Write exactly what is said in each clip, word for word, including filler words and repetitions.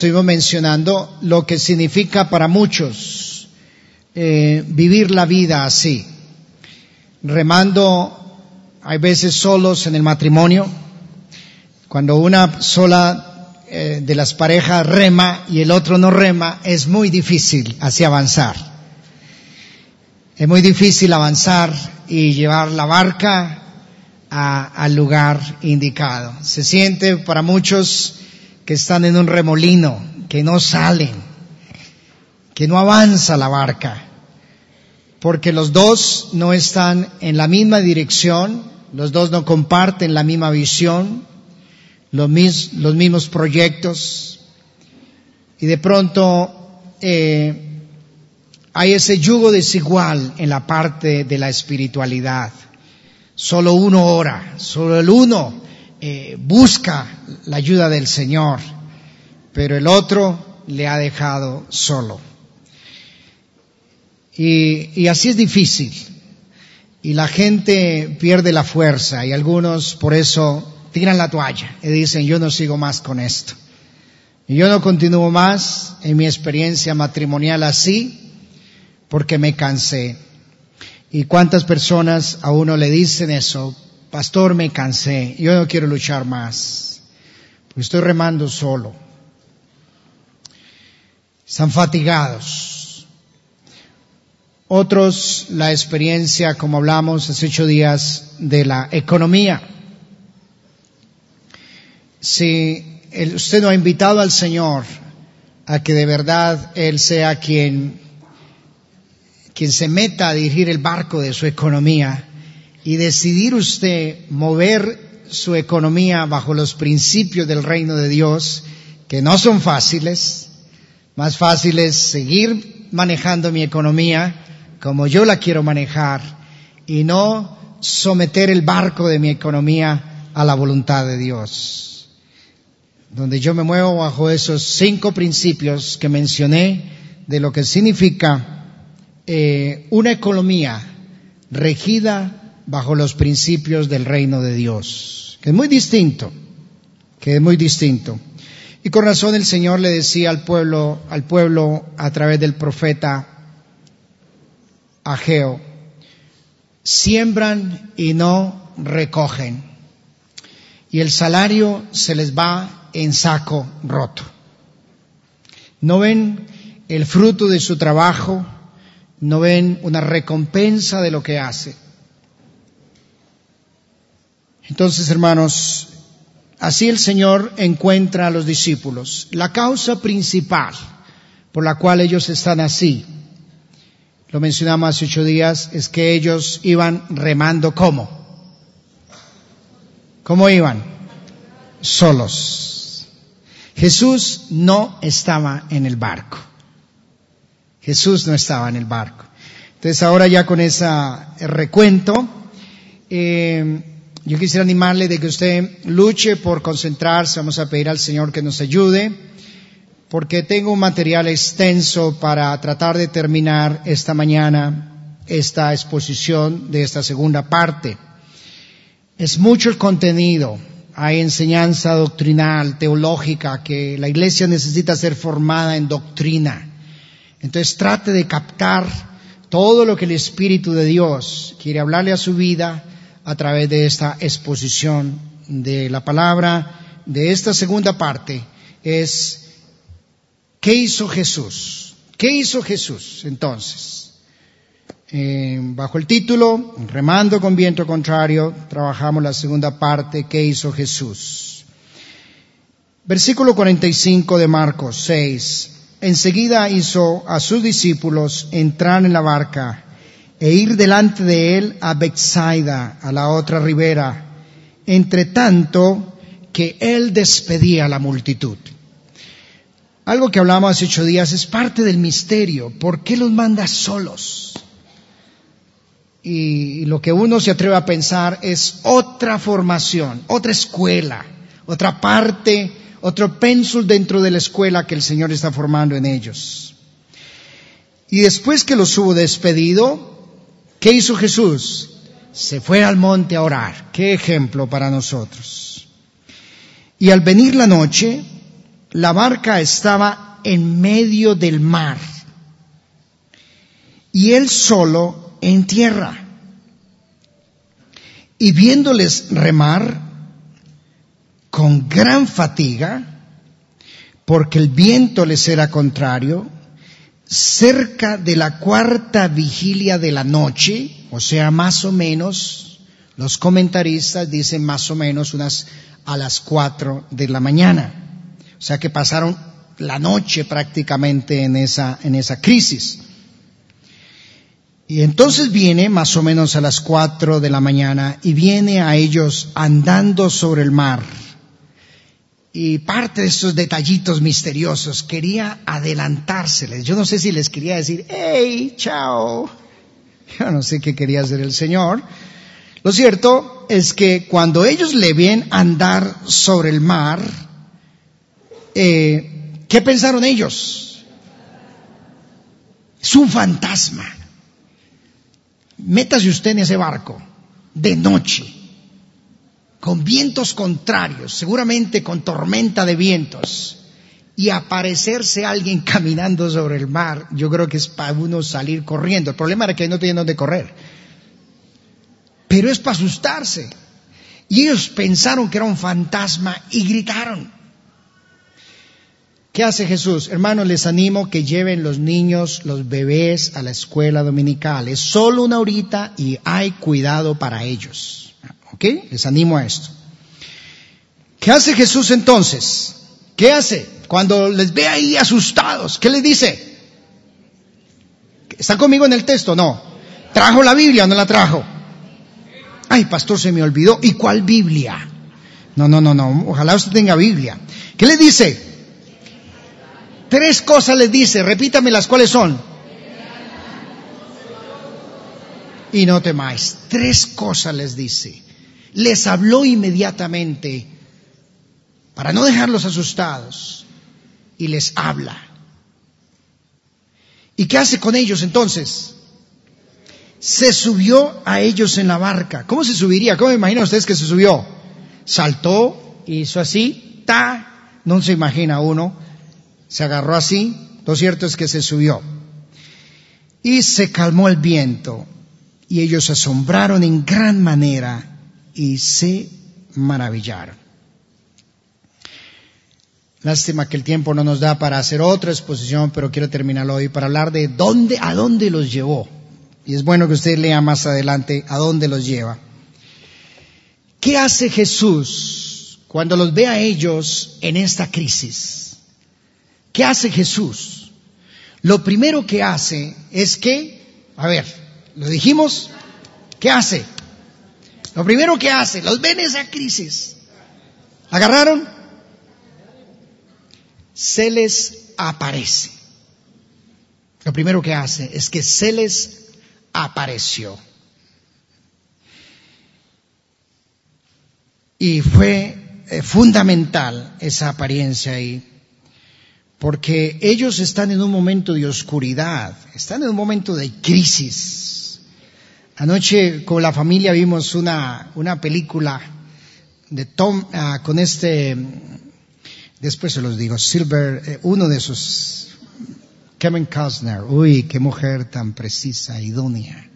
estuvimos mencionando lo que significa para muchos eh, vivir la vida así, remando, hay veces solos en el matrimonio, cuando una sola eh, de las parejas rema y el otro no rema, es muy difícil así avanzar. Es muy difícil avanzar y llevar la barca a, al lugar indicado. Se siente para muchos que están en un remolino, que no salen, que no avanza la barca, porque los dos no están en la misma dirección, los dos no comparten la misma visión, los, mis, los mismos proyectos, y de pronto eh, hay ese yugo desigual en la parte de la espiritualidad. Solo uno ora, solo el uno eh, busca la ayuda del Señor, pero el otro le ha dejado solo. Y, y así es difícil. Y la gente pierde la fuerza y algunos por eso tiran la toalla y dicen, yo no sigo más con esto. Y yo no continúo más en mi experiencia matrimonial así porque me cansé. ¿Y cuántas personas a uno le dicen eso? Pastor, me cansé, yo no quiero luchar más, porque estoy remando solo. Están fatigados. Otros, la experiencia, como hablamos hace ocho días, de la economía. Si el, usted no ha invitado al Señor a que de verdad Él sea quien, quien se meta a dirigir el barco de su economía y decidir usted mover su economía bajo los principios del reino de Dios, que no son fáciles, más fácil es seguir manejando mi economía como yo la quiero manejar y no someter el barco de mi economía a la voluntad de Dios. Donde yo me muevo bajo esos cinco principios que mencioné de lo que significa eh, una economía regida bajo los principios del reino de Dios, que es muy distinto, que es muy distinto. Y con razón el Señor le decía al pueblo, al pueblo a través del profeta Ageo, siembran y no recogen, y el salario se les va en saco roto. No ven el fruto de su trabajo, no ven una recompensa de lo que hace. Entonces, hermanos, así el Señor encuentra a los discípulos. La causa principal por la cual ellos están así, lo mencionamos hace ocho días, es que ellos iban remando ¿cómo? ¿Cómo iban? Solos. Jesús no estaba en el barco. Jesús no estaba en el barco. Entonces ahora ya con ese recuento, eh, yo quisiera animarle de que usted luche por concentrarse. Vamos a pedir al Señor que nos ayude, porque tengo un material extenso para tratar de terminar esta mañana esta exposición de esta segunda parte. Es mucho el contenido, hay enseñanza doctrinal, teológica, que la iglesia necesita ser formada en doctrina. Entonces trate de captar todo lo que el Espíritu de Dios quiere hablarle a su vida a través de esta exposición de la palabra. De esta segunda parte es ¿qué hizo Jesús? ¿Qué hizo Jesús entonces? Eh, bajo el título Remando con viento contrario, trabajamos la segunda parte, ¿qué hizo Jesús? Versículo cuarenta y cinco de Marcos seis. Enseguida hizo a sus discípulos entrar en la barca e ir delante de él a Betsaida, a la otra ribera, entre tanto que él despedía a la multitud. Algo que hablamos hace ocho días es parte del misterio. ¿Por qué los manda solos? Y lo que uno se atreve a pensar es otra formación, otra escuela, otra parte, otro pénsul dentro de la escuela que el Señor está formando en ellos. Y después que los hubo despedido, ¿qué hizo Jesús? Se fue al monte a orar. ¡Qué ejemplo para nosotros! Y al venir la noche, la barca estaba en medio del mar y él solo en tierra. Y viéndoles remar con gran fatiga, porque el viento les era contrario, cerca de la cuarta vigilia de la noche, o sea, más o menos, los comentaristas dicen más o menos unas a las cuatro de la mañana. O sea que pasaron la noche prácticamente en esa, en esa crisis. Y entonces viene más o menos a las cuatro de la mañana y viene a ellos andando sobre el mar. Y parte de estos detallitos misteriosos quería adelantárseles. Yo no sé si les quería decir, hey, chao. Yo no sé qué quería hacer el Señor. Lo cierto es que cuando ellos le ven andar sobre el mar, eh, ¿qué pensaron ellos? Es un fantasma. Métase usted en ese barco de noche, con vientos contrarios, seguramente con tormenta de vientos, y aparecerse alguien caminando sobre el mar, yo creo que es para uno salir corriendo. El problema era que no tenían dónde correr, pero es para asustarse. Y ellos pensaron que era un fantasma y gritaron. ¿Qué hace Jesús? Hermanos, les animo que lleven los niños, los bebés a la escuela dominical. Es solo una horita y hay cuidado para ellos. ¿Ok? Les animo a esto. ¿Qué hace Jesús entonces? ¿Qué hace? Cuando les ve ahí asustados, ¿qué les dice? ¿Están conmigo en el texto? No. ¿Trajo la Biblia o no la trajo? Ay, pastor, se me olvidó. ¿Y cuál Biblia? No, no, no, no. Ojalá usted tenga Biblia. ¿Qué les dice? Tres cosas les dice. Repítame las cuáles son. Y no temáis. Tres cosas les dice. Les habló inmediatamente para no dejarlos asustados. Y les habla. ¿Y qué hace con ellos entonces? Se subió a ellos en la barca. ¿Cómo se subiría? ¿Cómo imaginan ustedes que se subió? Saltó, hizo así, ta, no se imagina uno, se agarró así, lo cierto es que se subió. Y se calmó el viento, y ellos se asombraron en gran manera, y se maravillaron. Lástima que el tiempo no nos da para hacer otra exposición, pero quiero terminarlo hoy para hablar de dónde, a dónde los llevó. Y es bueno que usted lea más adelante a dónde los lleva. ¿Qué hace Jesús cuando los ve a ellos en esta crisis? ¿Qué hace Jesús? Lo primero que hace es que, a ver, lo dijimos, ¿qué hace? Lo primero que hace, los ve en esa crisis. ¿Agarraron? Se les aparece. Lo primero que hace es que se les apareció. Y fue eh, fundamental esa apariencia ahí, porque ellos están en un momento de oscuridad, están en un momento de crisis. Anoche con la familia vimos una, una película de Tom, uh, con este, después se los digo, Silver, eh, uno de esos, Kevin Costner. Uy, qué mujer tan precisa, idónea.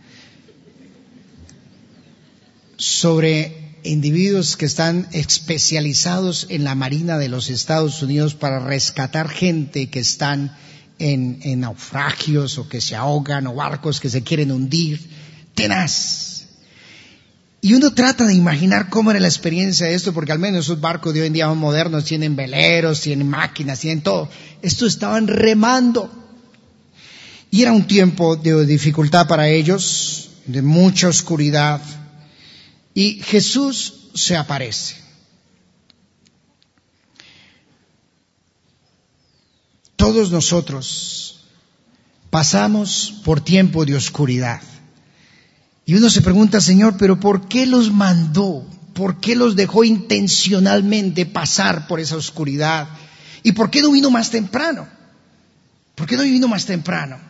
Sobre individuos que están especializados en la Marina de los Estados Unidos para rescatar gente que están en, en naufragios o que se ahogan o barcos que se quieren hundir. Tenaz. Y uno trata de imaginar cómo era la experiencia de esto, porque al menos esos barcos de hoy en día son modernos, tienen veleros, tienen máquinas, tienen todo. Estos estaban remando. Y era un tiempo de dificultad para ellos, de mucha oscuridad. Y Jesús se aparece. Todos nosotros pasamos por tiempo de oscuridad. Y uno se pregunta, Señor, ¿pero por qué los mandó? ¿Por qué los dejó intencionalmente pasar por esa oscuridad? ¿Y por qué no vino más temprano? ¿Por qué no vino más temprano?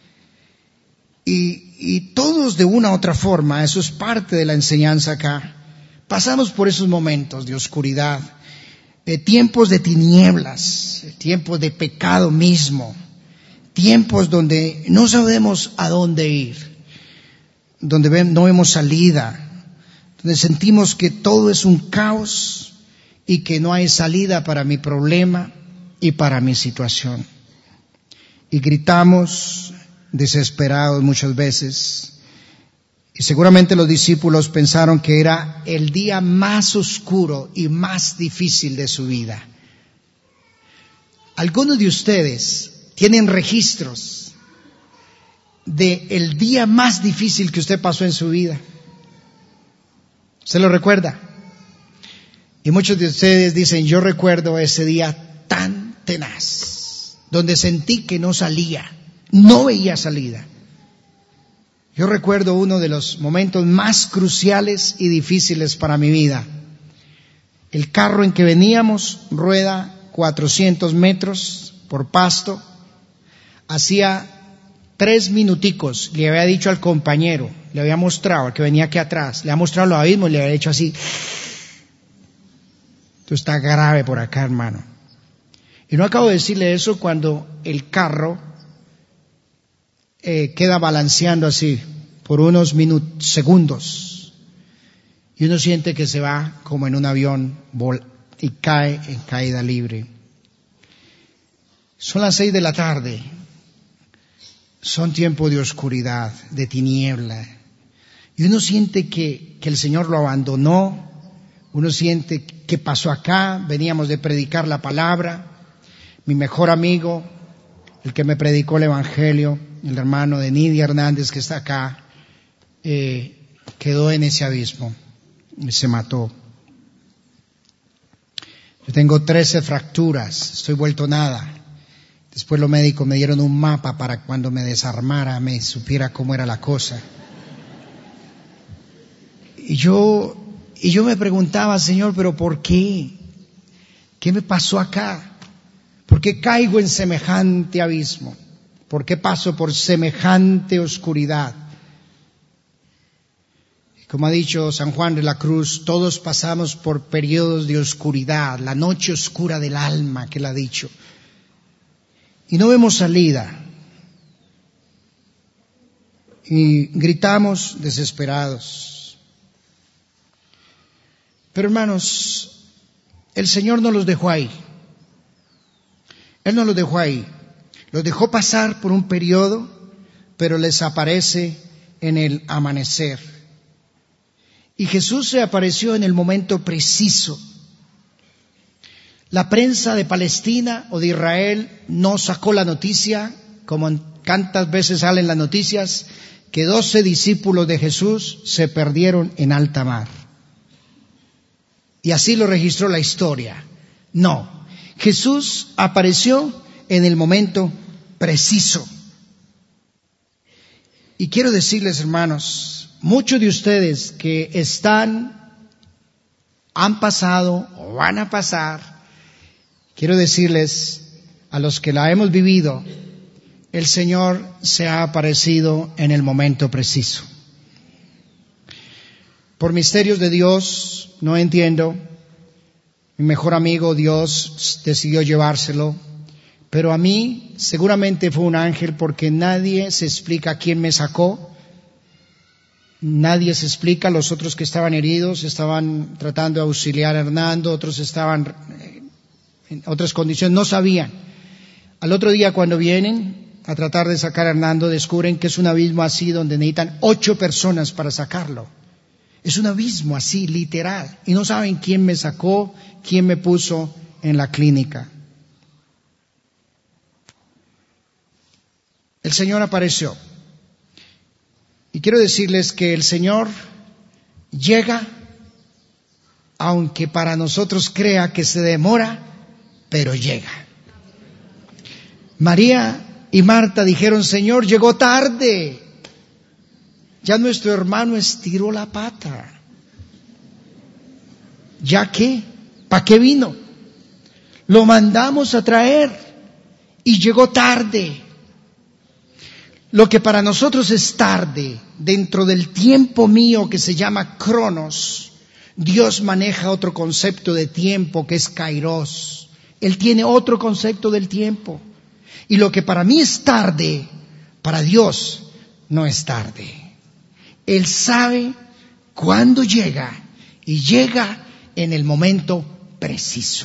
Y, y todos de una u otra forma, eso es parte de la enseñanza acá, pasamos por esos momentos de oscuridad. eh, tiempos de tinieblas, tiempos de pecado mismo, tiempos donde no sabemos a dónde ir, donde no vemos salida, donde sentimos que todo es un caos y que no hay salida para mi problema y para mi situación. Y gritamos desesperados muchas veces. Y seguramente los discípulos pensaron que era el día más oscuro y más difícil de su vida. Algunos de ustedes tienen registros de el día más difícil que usted pasó en su vida. ¿Usted lo recuerda? Y muchos de ustedes dicen, yo recuerdo ese día tan tenaz, donde sentí que no salía, no veía salida. Yo recuerdo uno de los momentos más cruciales y difíciles para mi vida. El carro en que veníamos rueda cuatrocientos metros por pasto. Hacía tres minuticos le había dicho al compañero, le había mostrado, al que venía aquí atrás, le había mostrado los abismos y le había dicho así. Esto está grave por acá, hermano. Y no acabo de decirle eso cuando el carro eh, queda balanceando así por unos minutos, segundos. Y uno siente que se va como en un avión vol- y cae en caída libre. Son las seis de la tarde. Son tiempos de oscuridad, de tiniebla. Y uno siente que, que el Señor lo abandonó. Uno siente que pasó acá. Veníamos de predicar la palabra. Mi mejor amigo, el que me predicó el Evangelio, el hermano de Nidia Hernández que está acá, eh, quedó en ese abismo y se mató. Yo tengo trece fracturas, estoy vuelto nada. Después los médicos me dieron un mapa para cuando me desarmara, me supiera cómo era la cosa. Y yo, y yo me preguntaba, Señor, ¿pero por qué? ¿Qué me pasó acá? ¿Por qué caigo en semejante abismo? ¿Por qué paso por semejante oscuridad? Como ha dicho San Juan de la Cruz, todos pasamos por periodos de oscuridad, la noche oscura del alma, que él ha dicho. Y no vemos salida. Y gritamos desesperados. Pero hermanos, el Señor no los dejó ahí. Él no los dejó ahí. Los dejó pasar por un periodo, pero les aparece en el amanecer. Y Jesús se apareció en el momento preciso. La prensa de Palestina o de Israel no sacó la noticia, como tantas veces salen las noticias, que doce discípulos de Jesús se perdieron en alta mar. Y así lo registró la historia. No, Jesús apareció en el momento preciso. Y quiero decirles, hermanos, muchos de ustedes que están, han pasado o van a pasar, quiero decirles a los que la hemos vivido, el Señor se ha aparecido en el momento preciso. Por misterios de Dios, no entiendo, mi mejor amigo Dios decidió llevárselo, pero a mí seguramente fue un ángel porque nadie se explica quién me sacó. Nadie se explica, los otros que estaban heridos estaban tratando de auxiliar a Hernando, otros estaban en otras condiciones, no sabían. Al otro día cuando vienen a tratar de sacar a Hernando, descubren que es un abismo así donde necesitan ocho personas para sacarlo. Es un abismo así, literal, y no saben quién me sacó, quién me puso en la clínica. El Señor apareció. Y quiero decirles que el Señor llega, aunque para nosotros crea que se demora, pero llega. María y Marta dijeron, Señor, llegó tarde. Ya nuestro hermano estiró la pata. ¿Ya qué? ¿Para qué vino? Lo mandamos a traer y llegó tarde. Lo que para nosotros es tarde, dentro del tiempo mío que se llama Cronos, Dios maneja otro concepto de tiempo que es kairos. Él tiene otro concepto del tiempo. Y lo que para mí es tarde, para Dios no es tarde. Él sabe cuándo llega y llega en el momento preciso.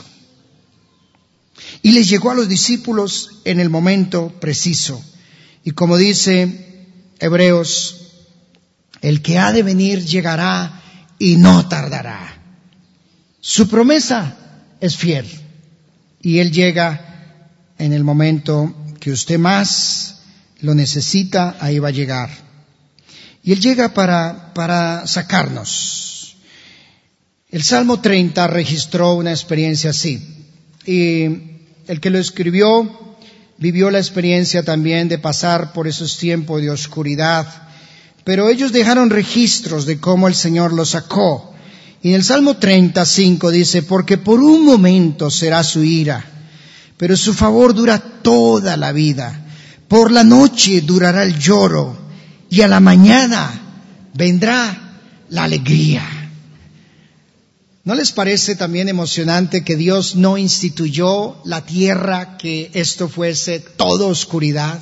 Y les llegó a los discípulos en el momento preciso. Y como dice Hebreos, el que ha de venir llegará y no tardará. Su promesa es fiel. Y Él llega en el momento que usted más lo necesita, ahí va a llegar. Y Él llega para, para sacarnos. El Salmo treinta registró una experiencia así. Y el que lo escribió vivió la experiencia también de pasar por esos tiempos de oscuridad. Pero ellos dejaron registros de cómo el Señor los sacó. Y en el Salmo treinta y cinco dice, porque por un momento será su ira, pero su favor dura toda la vida. Por la noche durará el lloro, y a la mañana vendrá la alegría. ¿No les parece también emocionante que Dios no instituyó la tierra, que esto fuese toda oscuridad?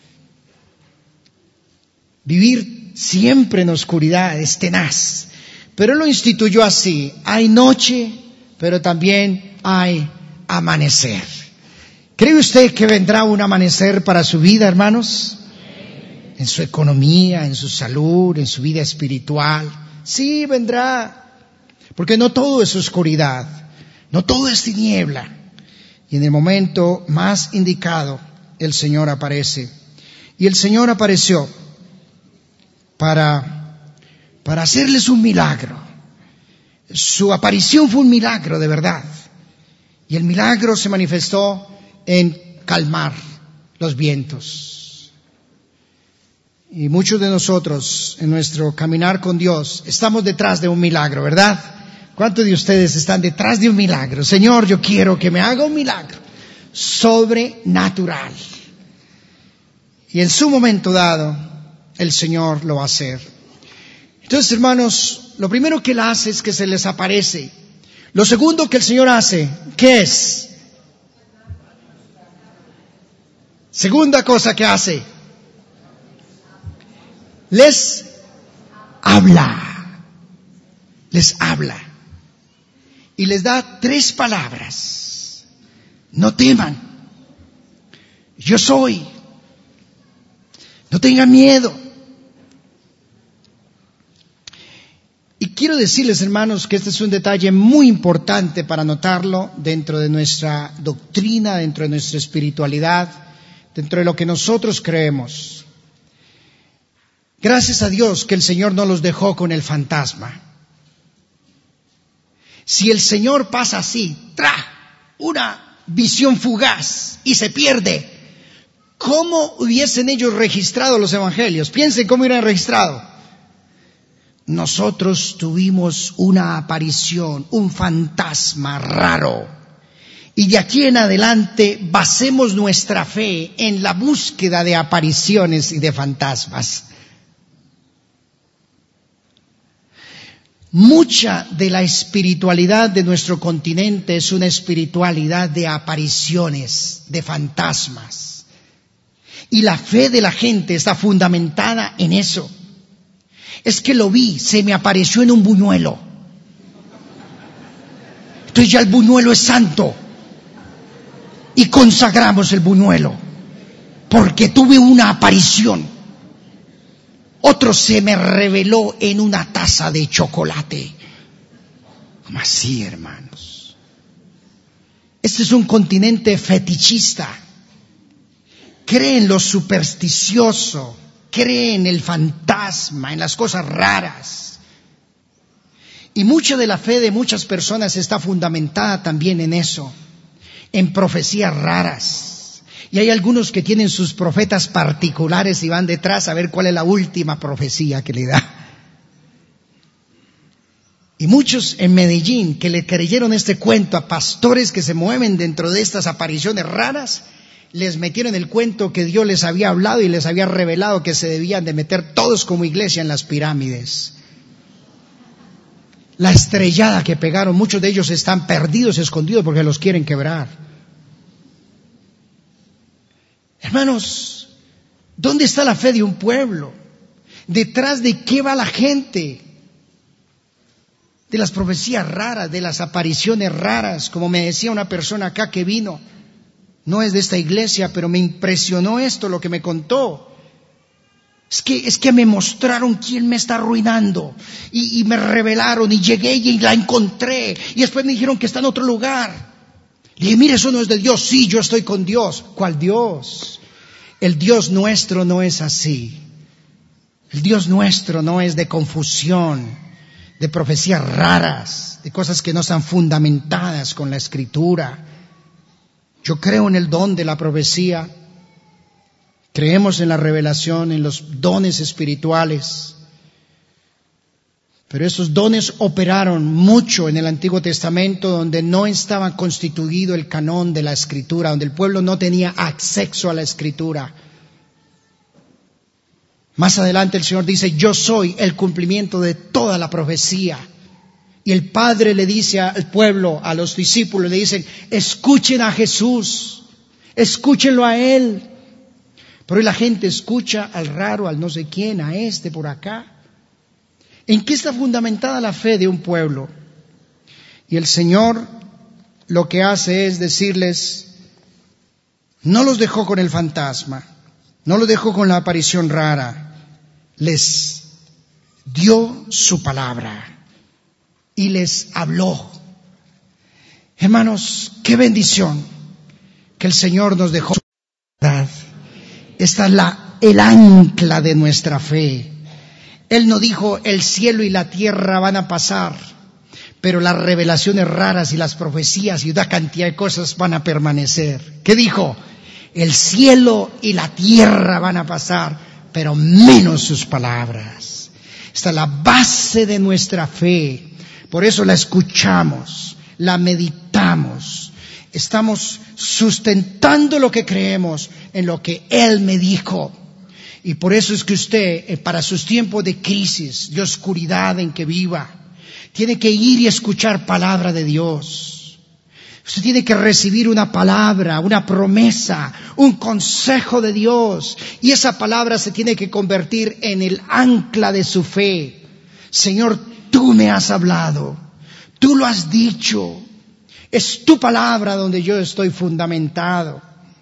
Vivir siempre en oscuridad es tenaz, pero Él lo instituyó así. Hay noche, pero también hay amanecer. ¿Cree usted que vendrá un amanecer para su vida, hermanos? En su economía, en su salud, en su vida espiritual. Sí, vendrá. Porque no todo es oscuridad, no todo es tiniebla. Y en el momento más indicado, el Señor aparece. Y el Señor apareció para, para hacerles un milagro. Su aparición fue un milagro de verdad. Y el milagro se manifestó en calmar los vientos. Y muchos de nosotros, en nuestro caminar con Dios, estamos detrás de un milagro, ¿verdad? ¿Cuántos de ustedes están detrás de un milagro? Señor, yo quiero que me haga un milagro sobrenatural. Y en su momento dado, el Señor lo va a hacer. Entonces, hermanos, lo primero que Él hace es que se les aparece. Lo segundo que el Señor hace, ¿qué es? Segunda cosa que hace, les habla. Les habla. Y les da tres palabras. No teman. Yo soy. No tengan miedo. Y quiero decirles, hermanos, que este es un detalle muy importante para notarlo dentro de nuestra doctrina, dentro de nuestra espiritualidad, dentro de lo que nosotros creemos. Gracias a Dios que el Señor no los dejó con el fantasma. Si el Señor pasa así, ¡tra!, una visión fugaz y se pierde, ¿cómo hubiesen ellos registrado los evangelios? Piensen cómo hubieran registrado. Nosotros tuvimos una aparición, un fantasma raro. Y de aquí en adelante basemos nuestra fe en la búsqueda de apariciones y de fantasmas. Mucha de la espiritualidad de nuestro continente es una espiritualidad de apariciones, de fantasmas. Y la fe de la gente está fundamentada en eso. Es que lo vi, se me apareció en un buñuelo. Entonces ya el buñuelo es santo. Y consagramos el buñuelo. Porque tuve una aparición. Otro se me reveló en una taza de chocolate. ¿Cómo así, hermanos? Este es un continente fetichista. Cree en lo supersticioso, cree en el fantasma, en las cosas raras. Y mucha de la fe de muchas personas está fundamentada también en eso, en profecías raras. Y hay algunos que tienen sus profetas particulares y van detrás a ver cuál es la última profecía que le da. Y muchos en Medellín que le creyeron este cuento a pastores que se mueven dentro de estas apariciones raras, les metieron el cuento que Dios les había hablado y les había revelado que se debían de meter todos como iglesia en las pirámides. la estrellada que pegaron, muchos de ellos están perdidos, escondidos porque los quieren quebrar. Hermanos, ¿dónde está la fe de un pueblo? ¿Detrás de qué va la gente? De las profecías raras, de las apariciones raras, como me decía una persona acá que vino, no es de esta iglesia, pero me impresionó esto, lo que me contó. Es que, es que me mostraron quién me está arruinando, y, y me revelaron, y llegué y la encontré, y después me dijeron que está en otro lugar. Le dije, mire, eso no es de Dios. Sí, yo estoy con Dios. ¿Cuál Dios? El Dios nuestro no es así. El Dios nuestro no es de confusión, de profecías raras, de cosas que no están fundamentadas con la Escritura. Yo creo en el don de la profecía, creemos en la revelación, en los dones espirituales, pero esos dones operaron mucho en el Antiguo Testamento, donde no estaba constituido el canón de la Escritura, donde el pueblo no tenía acceso a la Escritura. Más adelante el Señor dice, yo soy el cumplimiento de toda la profecía. Y el Padre le dice al pueblo, a los discípulos, le dicen, escuchen a Jesús, escúchenlo a Él. Pero hoy la gente escucha al raro, al no sé quién, a este por acá. ¿En qué está fundamentada la fe de un pueblo? Y el Señor lo que hace es decirles, no los dejó con el fantasma, no los dejó con la aparición rara, les dio su palabra y les habló. Hermanos, qué bendición que el Señor nos dejó su verdad. Esta es la, el ancla de nuestra fe. Él no dijo, el cielo y la tierra van a pasar, pero las revelaciones raras y las profecías y una cantidad de cosas van a permanecer. ¿Qué dijo? El cielo y la tierra van a pasar, pero menos sus palabras. Esta es la base de nuestra fe. Por eso la escuchamos, la meditamos. Estamos sustentando lo que creemos en lo que Él me dijo. Y por eso es que usted, para sus tiempos de crisis, de oscuridad en que viva, tiene que ir y escuchar palabra de Dios. Usted tiene que recibir una palabra, una promesa, un consejo de Dios. Y esa palabra se tiene que convertir en el ancla de su fe. Señor, tú me has hablado, tú lo has dicho. Es tu palabra donde yo estoy fundamentado.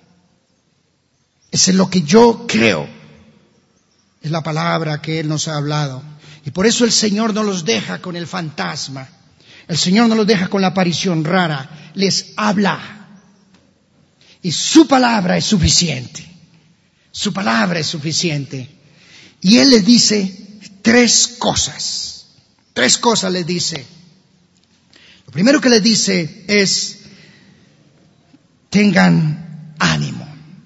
Es en lo que yo creo. Es la palabra que Él nos ha hablado. Y por eso el Señor no los deja con el fantasma. El Señor no los deja con la aparición rara. Les habla. Y su palabra es suficiente. Su palabra es suficiente. Y Él les dice tres cosas. Tres cosas les dice. Lo primero que les dice es, tengan ánimo.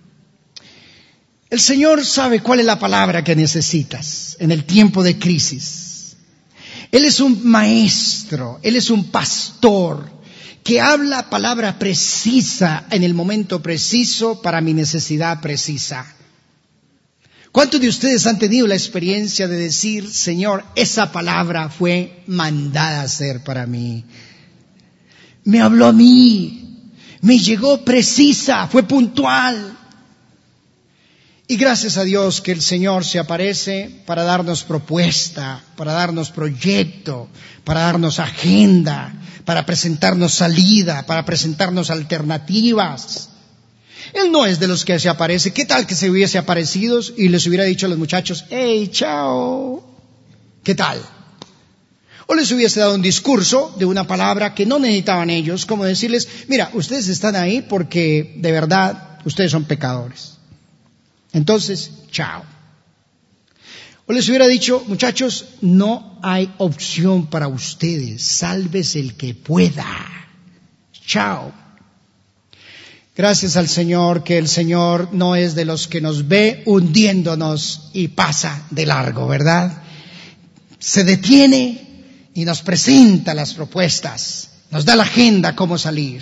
El Señor sabe cuál es la palabra que necesitas en el tiempo de crisis. Él es un maestro, Él es un pastor que habla palabra precisa en el momento preciso para mi necesidad precisa. ¿Cuántos de ustedes han tenido la experiencia de decir, Señor, esa palabra fue mandada a ser para mí? Me habló a mí, me llegó precisa, fue puntual. Y gracias a Dios que el Señor se aparece para darnos propuesta, para darnos proyecto, para darnos agenda, para presentarnos salida, para presentarnos alternativas. Él no es de los que se aparece. ¿Qué tal que se hubiese aparecido y les hubiera dicho a los muchachos, hey, chao? ¿Qué tal? O les hubiese dado un discurso de una palabra que no necesitaban ellos, como decirles, mira, ustedes están ahí porque de verdad ustedes son pecadores. Entonces, chao. O les hubiera dicho, muchachos, no hay opción para ustedes, sálvese el que pueda. Chao. Gracias al Señor, que el Señor no es de los que nos ve hundiéndonos y pasa de largo, ¿verdad? Se detiene y nos presenta las propuestas, nos da la agenda cómo salir.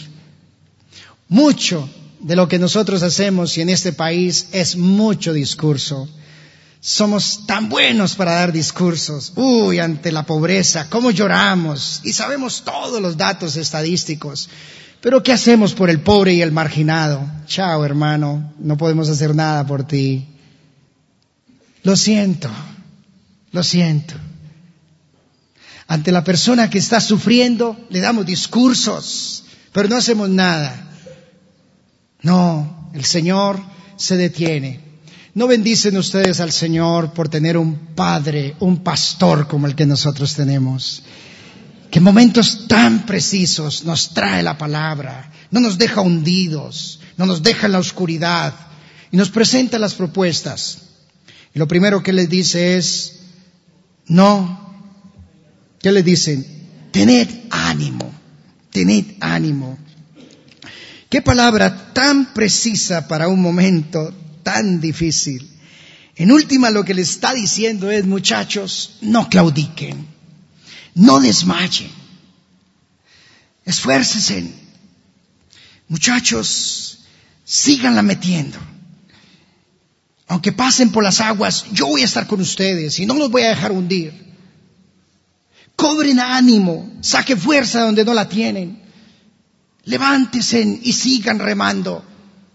Mucho de lo que nosotros hacemos y en este país es mucho discurso. Somos tan buenos para dar discursos. Uy, ante la pobreza, cómo lloramos. Y sabemos todos los datos estadísticos. Pero ¿qué hacemos por el pobre y el marginado? Chao, hermano, no podemos hacer nada por ti. Lo siento, lo siento. Ante la persona que está sufriendo, le damos discursos, pero no hacemos nada. No, el Señor se detiene. ¿No bendicen ustedes al Señor por tener un padre, un pastor como el que nosotros tenemos? Que en momentos tan precisos nos trae la palabra, no nos deja hundidos, no nos deja en la oscuridad y nos presenta las propuestas. Y lo primero que les dice es, no, ¿qué les dicen? Tened ánimo, tened ánimo. Qué palabra tan precisa para un momento tan difícil. En última, lo que le está diciendo es, muchachos, no claudiquen, no desmayen, esfuércense. Muchachos, síganla metiendo. Aunque pasen por las aguas, yo voy a estar con ustedes y no los voy a dejar hundir. Cobren ánimo, saquen fuerza donde no la tienen. Levántense y sigan remando.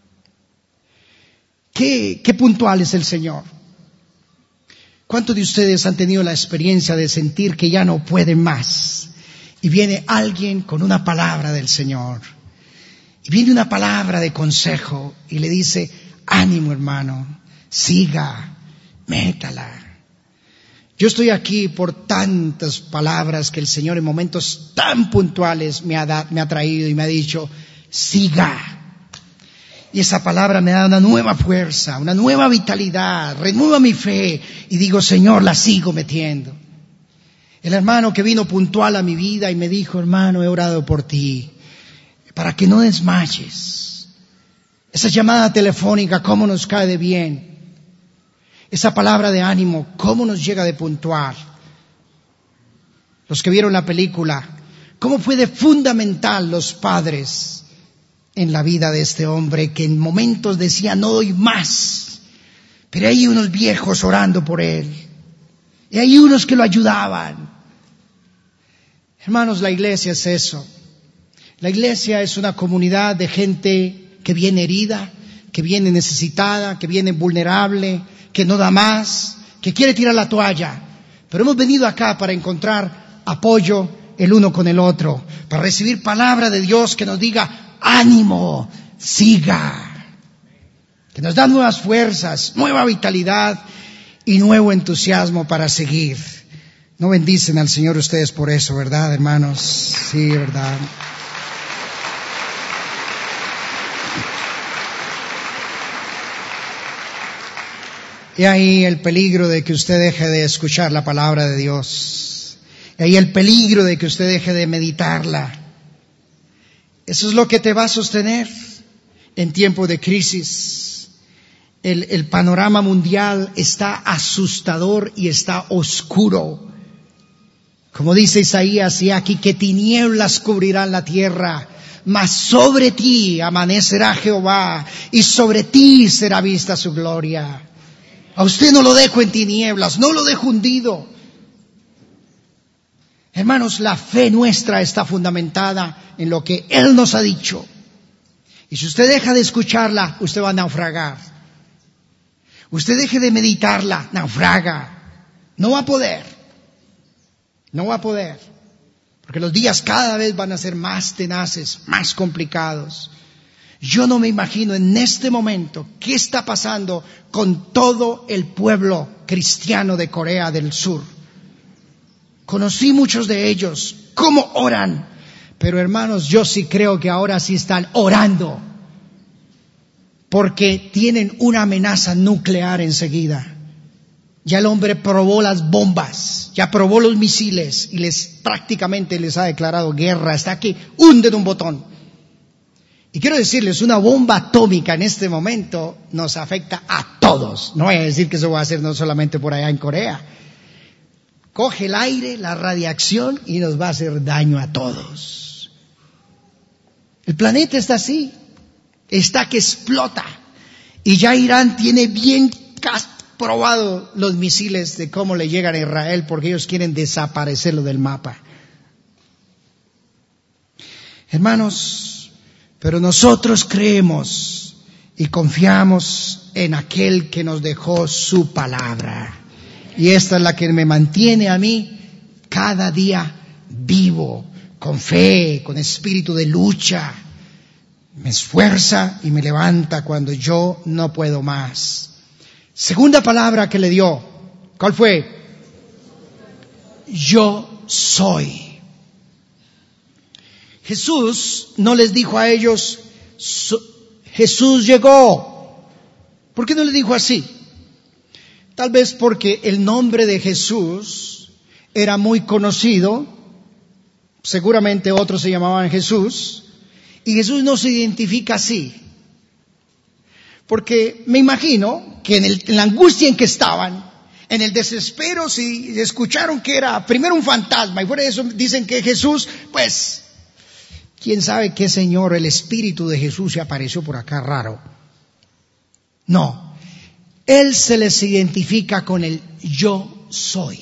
¿Qué, qué puntual es el Señor? ¿Cuántos de ustedes han tenido la experiencia de sentir que ya no pueden más? Y viene alguien con una palabra del Señor. Y viene una palabra de consejo y le dice, ánimo hermano, siga, métala. Yo estoy aquí por tantas palabras que el Señor en momentos tan puntuales me ha, da, me ha traído y me ha dicho, siga. Y esa palabra me da una nueva fuerza, una nueva vitalidad, renueva mi fe y digo, Señor, la sigo metiendo. El hermano que vino puntual a mi vida y me dijo, hermano, he orado por ti, para que no desmayes. Esa llamada telefónica, cómo nos cae de bien. Esa palabra de ánimo, cómo nos llega de puntual. Los que vieron la película, cómo fue de fundamental los padres en la vida de este hombre que en momentos decía no doy más, pero hay unos viejos orando por él y hay unos que lo ayudaban. Hermanos, la iglesia es eso. La iglesia es una comunidad de gente que viene herida, que viene necesitada, que viene vulnerable, que no da más, que quiere tirar la toalla, pero hemos venido acá para encontrar apoyo el uno con el otro, para recibir palabra de Dios que nos diga ánimo, siga, que nos da nuevas fuerzas, nueva vitalidad y nuevo entusiasmo para seguir. ¿No bendicen al Señor ustedes por eso, verdad, hermanos? Sí, verdad. Y ahí el peligro de que usted deje de escuchar la palabra de Dios. Y ahí el peligro de que usted deje de meditarla. Eso es lo que te va a sostener en tiempo de crisis. El, el panorama mundial está asustador y está oscuro. Como dice Isaías, y aquí que tinieblas cubrirán la tierra, mas sobre ti amanecerá Jehová y sobre ti será vista su gloria. A usted no lo dejo en tinieblas, no lo dejo hundido. Hermanos, la fe nuestra está fundamentada en lo que Él nos ha dicho. Y si usted deja de escucharla, usted va a naufragar. Usted deje de meditarla, naufraga. No va a poder. No va a poder. Porque los días cada vez van a ser más tenaces, más complicados. Yo no me imagino en este momento qué está pasando con todo el pueblo cristiano de Corea del Sur. Conocí muchos de ellos, cómo oran, pero hermanos, yo sí creo que ahora sí están orando, porque tienen una amenaza nuclear enseguida. Ya el hombre probó las bombas, ya probó los misiles y les prácticamente les ha declarado guerra, está que hunden un botón. Y quiero decirles, una bomba atómica en este momento nos afecta a todos. No voy a decir que eso va a ser no solamente por allá en Corea. Coge el aire, la radiación y nos va a hacer daño a todos. El planeta está así, está que explota. Y ya Irán tiene bien probado los misiles de cómo le llegan a Israel porque ellos quieren desaparecerlo del mapa. Hermanos, pero nosotros creemos y confiamos en aquel que nos dejó su palabra. Y esta es la que me mantiene a mí cada día vivo, con fe, con espíritu de lucha. Me esfuerza y me levanta cuando yo no puedo más. Segunda palabra que le dio, ¿cuál fue? Yo soy. Jesús no les dijo a ellos, Jesús llegó. ¿Por qué no le dijo así? Tal vez porque el nombre de Jesús era muy conocido. Seguramente otros se llamaban Jesús. Y Jesús no se identifica así. Porque me imagino que en, el, en la angustia en que estaban, en el desespero, si escucharon que era primero un fantasma y fuera de eso dicen que Jesús, pues, quién sabe qué señor, el Espíritu de Jesús se apareció por acá raro. No, Él se les identifica con el yo soy.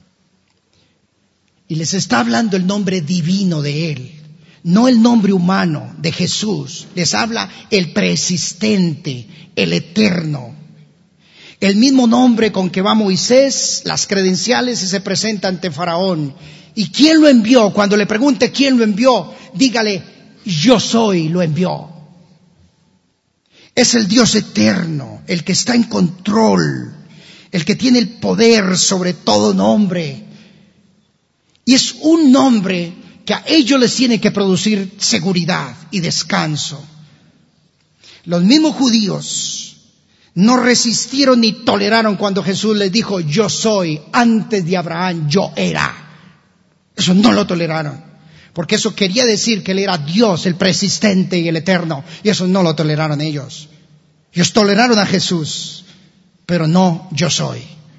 Y les está hablando el nombre divino de Él, no el nombre humano de Jesús. Les habla el preexistente, el eterno. El mismo nombre con que va Moisés, las credenciales, y se presenta ante Faraón. ¿Y quién lo envió? Cuando le pregunte quién lo envió, dígale, yo soy, lo envió. Es el Dios eterno, el que está en control, el que tiene el poder sobre todo nombre. Y es un nombre que a ellos les tiene que producir seguridad y descanso. Los mismos judíos no resistieron ni toleraron cuando Jesús les dijo, yo soy, antes de Abraham yo era. Eso no lo toleraron, porque eso quería decir que Él era Dios, el preexistente y el eterno, y eso no lo toleraron ellos. Ellos toleraron a Jesús, pero no yo soy.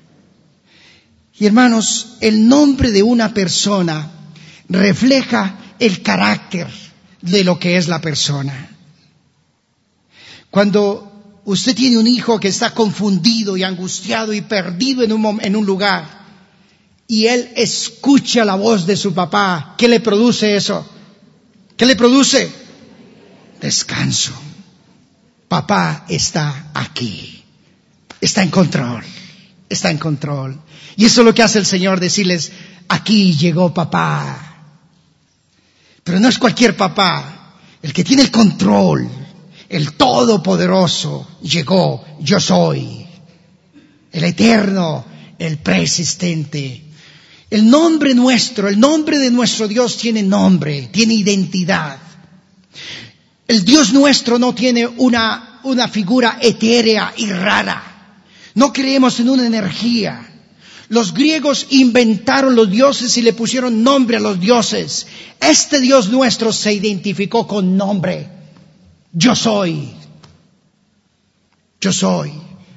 Y hermanos, el nombre de una persona refleja el carácter de lo que es la persona. Cuando usted tiene un hijo que está confundido y angustiado y perdido en un, en un lugar, y él escucha la voz de su papá, ¿qué le produce eso? ¿Qué le produce? Descanso. Papá está aquí, está en control, está en control. Y eso es lo que hace el Señor, decirles, aquí llegó papá. Pero no es cualquier papá, el que tiene el control, el todopoderoso, llegó, yo soy, el eterno, el preexistente. El nombre nuestro, el nombre de nuestro Dios tiene nombre, tiene identidad. El Dios nuestro no tiene una, una figura etérea y rara. No creemos en una energía. Los griegos inventaron los dioses y le pusieron nombre a los dioses. Este Dios nuestro se identificó con nombre. Yo soy. Yo soy.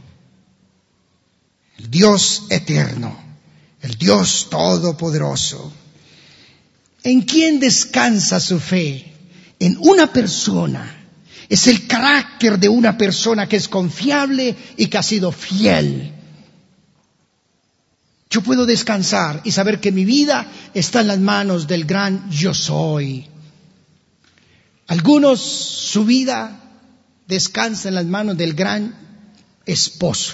El Dios eterno. El Dios todopoderoso. ¿En quién descansa su fe? En una persona. Es el carácter de una persona que es confiable y que ha sido fiel. Yo puedo descansar y saber que mi vida está en las manos del gran yo soy. Algunos, su vida descansa en las manos del gran esposo,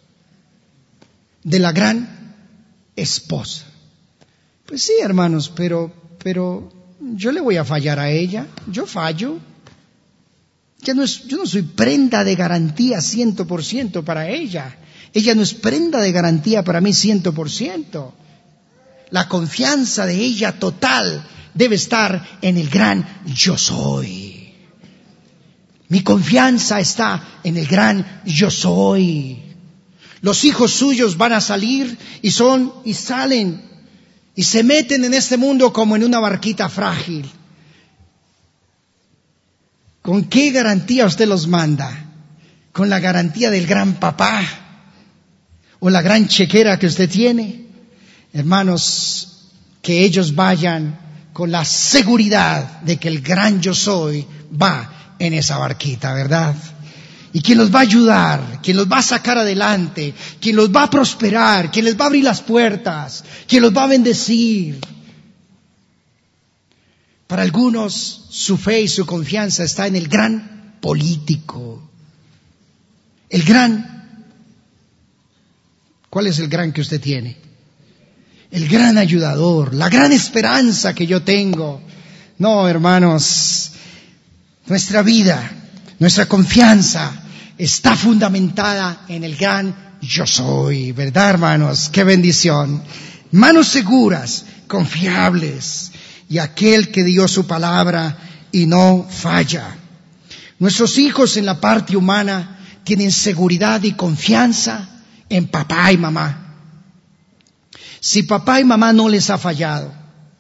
de la gran esposa. Pues sí, hermanos, pero, pero yo le voy a fallar a ella. Yo fallo. Ya no es, yo no soy prenda de garantía ciento por ciento para ella. Ella no es prenda de garantía para mí ciento por ciento. La confianza de ella total debe estar en el gran yo soy. Mi confianza está en el gran yo soy. Los hijos suyos van a salir y son y salen y se meten en este mundo como en una barquita frágil. ¿Con qué garantía usted los manda? ¿Con la garantía del gran papá? ¿O la gran chequera que usted tiene? Hermanos, que ellos vayan con la seguridad de que el gran yo soy va en esa barquita, ¿verdad? y quien los va a ayudar, quien los va a sacar adelante, quien los va a prosperar, quien les va a abrir las puertas, quien los va a bendecir. Para algunos, su fe y su confianza está en el gran político. El gran, ¿cuál es el gran que usted tiene? El gran ayudador, la gran esperanza que yo tengo. No, hermanos, nuestra vida, nuestra confianza está fundamentada en el gran yo soy, ¿verdad, hermanos? ¡Qué bendición! Manos seguras, confiables, y aquel que dio su palabra y no falla. Nuestros hijos en la parte humana tienen seguridad y confianza en papá y mamá. Si papá y mamá no les ha fallado,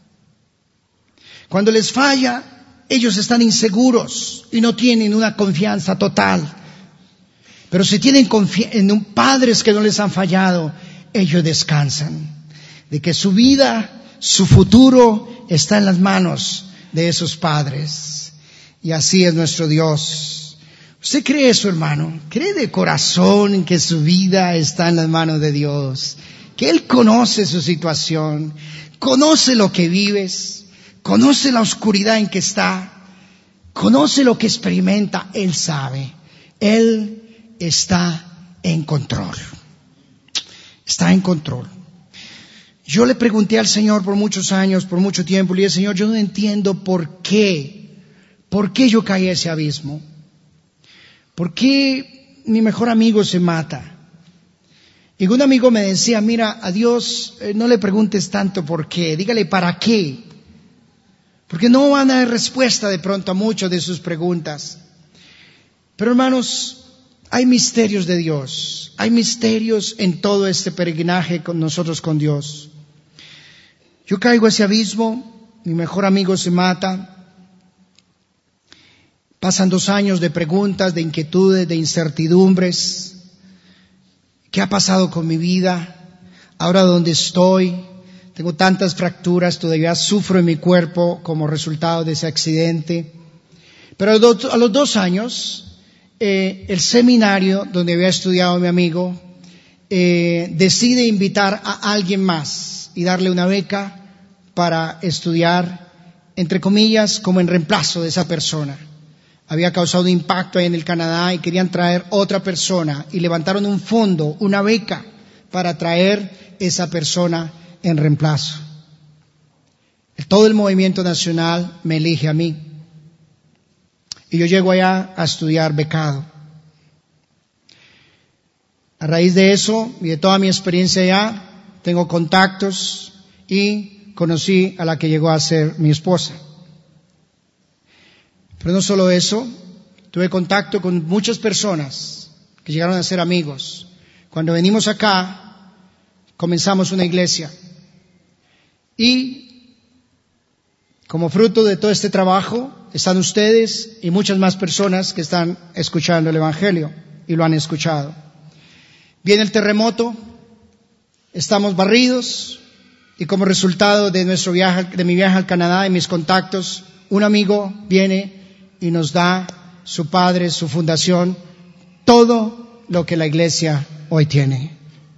cuando les falla, ellos están inseguros y no tienen una confianza total. Pero si tienen confi- en un, padres que no les han fallado, ellos descansan de que su vida, su futuro está en las manos de esos padres. Y así es nuestro Dios. ¿Usted cree eso, hermano? ¿Cree de corazón que su vida está en las manos de Dios? Que Él conoce su situación, conoce lo que vives, conoce la oscuridad en que está, conoce lo que experimenta, Él sabe. Él está en control. Está en control. Yo le pregunté al Señor por muchos años, por mucho tiempo, le dije, Señor, yo no entiendo por qué, por qué yo caí a ese abismo. ¿Por qué mi mejor amigo se mata? Y un amigo me decía, mira, a Dios eh, no le preguntes tanto por qué, dígale para qué. Porque no van a dar respuesta de pronto a muchas de sus preguntas. Pero hermanos, hay misterios de Dios, hay misterios en todo este peregrinaje con nosotros con Dios. Yo caigo a ese abismo, mi mejor amigo se mata, pasan dos años de preguntas, de inquietudes, de incertidumbres. ¿Qué ha pasado con mi vida? Ahora dónde estoy, tengo tantas fracturas, todavía sufro en mi cuerpo como resultado de ese accidente. Pero a los, a los dos años, Eh, el seminario donde había estudiado mi amigo eh, decide invitar a alguien más y darle una beca para estudiar, entre comillas, como en reemplazo de esa persona. Había causado impacto ahí en el Canadá y querían traer otra persona y levantaron un fondo, una beca, para traer esa persona en reemplazo. Todo el movimiento nacional me elige a mí. Y yo llego allá a estudiar becado. A raíz de eso y de toda mi experiencia allá, tengo contactos y conocí a la que llegó a ser mi esposa. Pero no solo eso, tuve contacto con muchas personas que llegaron a ser amigos. Cuando venimos acá, comenzamos una iglesia. Y como fruto de todo este trabajo, están ustedes y muchas más personas que están escuchando el Evangelio y lo han escuchado. Viene el terremoto, estamos barridos y como resultado de nuestro viaje, de mi viaje al Canadá y mis contactos, un amigo viene y nos da su padre, su fundación, todo lo que la iglesia hoy tiene.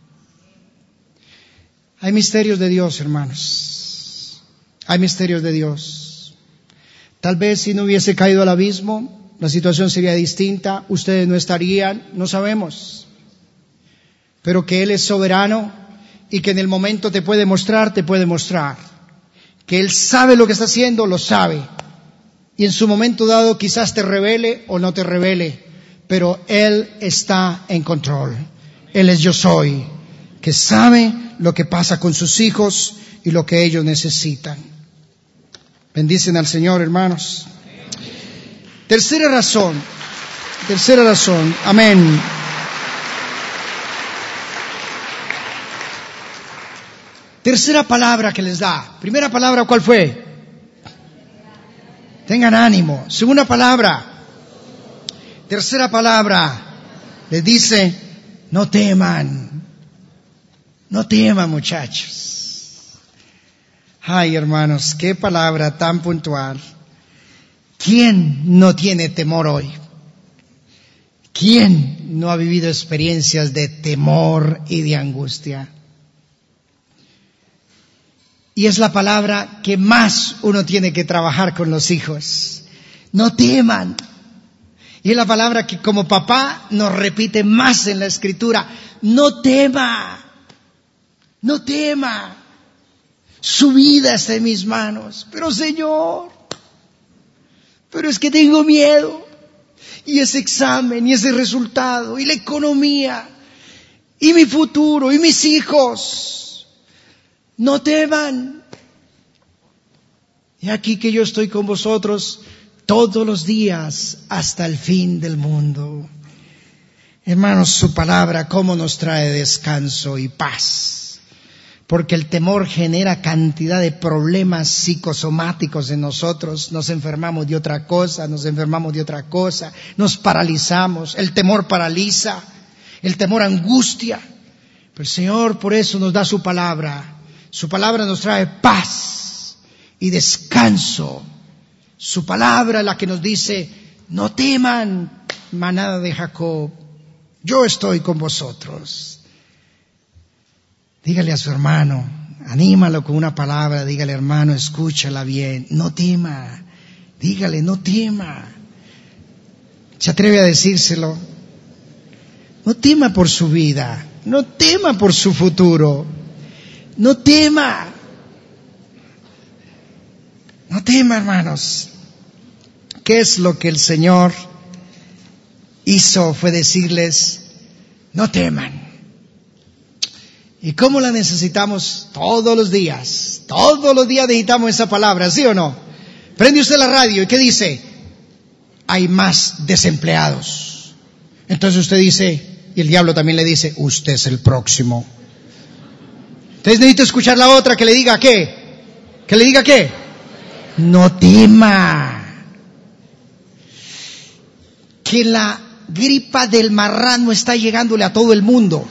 Hay misterios de Dios, hermanos. Hay misterios de Dios. Tal vez si no hubiese caído al abismo, la situación sería distinta, ustedes no estarían, no sabemos. Pero que Él es soberano y que en el momento te puede mostrar, te puede mostrar. Que Él sabe lo que está haciendo, lo sabe. Y en su momento dado quizás te revele o no te revele, pero Él está en control. Él es yo soy, que sabe lo que pasa con sus hijos y lo que ellos necesitan. Bendicen al Señor, hermanos. Tercera razón, tercera razón, amén. Tercera palabra que les da. Primera palabra, ¿cuál fue? Tengan ánimo. Segunda palabra. Tercera palabra. Les dice, no teman. No teman, muchachos. Ay, hermanos, qué palabra tan puntual. ¿Quién no tiene temor hoy? ¿Quién no ha vivido experiencias de temor y de angustia? Y es la palabra que más uno tiene que trabajar con los hijos. No teman. Y es la palabra que como papá nos repite más en la Escritura. No tema. No tema. Su vida está en mis manos. Pero Señor, pero es que tengo miedo. Y ese examen, y ese resultado, y la economía, y mi futuro, y mis hijos. No teman. Y aquí que yo estoy con vosotros todos los días hasta el fin del mundo. Hermanos, su palabra, cómo nos trae descanso y paz. Porque el temor genera cantidad de problemas psicosomáticos en nosotros. Nos enfermamos de otra cosa, nos enfermamos de otra cosa, nos paralizamos. El temor paraliza, el temor angustia. Pero el Señor por eso nos da su palabra. Su palabra nos trae paz y descanso. Su palabra es la que nos dice, no teman, manada de Jacob, yo estoy con vosotros. Dígale a su hermano, anímalo con una palabra, dígale hermano, escúchala bien, no tema, dígale, no tema. ¿Se atreve a decírselo? No tema por su vida, no tema por su futuro, no tema. No tema, hermanos. ¿Qué es lo que el Señor hizo? Fue decirles, no teman. ¿Y cómo la necesitamos? Todos los días. Todos los días necesitamos esa palabra, ¿sí o no? Prende usted la radio y ¿qué dice? Hay más desempleados. Entonces usted dice, y el diablo también le dice, usted es el próximo. Entonces necesito escuchar la otra que le diga ¿qué? ¿Que le diga qué? No tema. Que la gripa del marrano está llegándole a todo el mundo.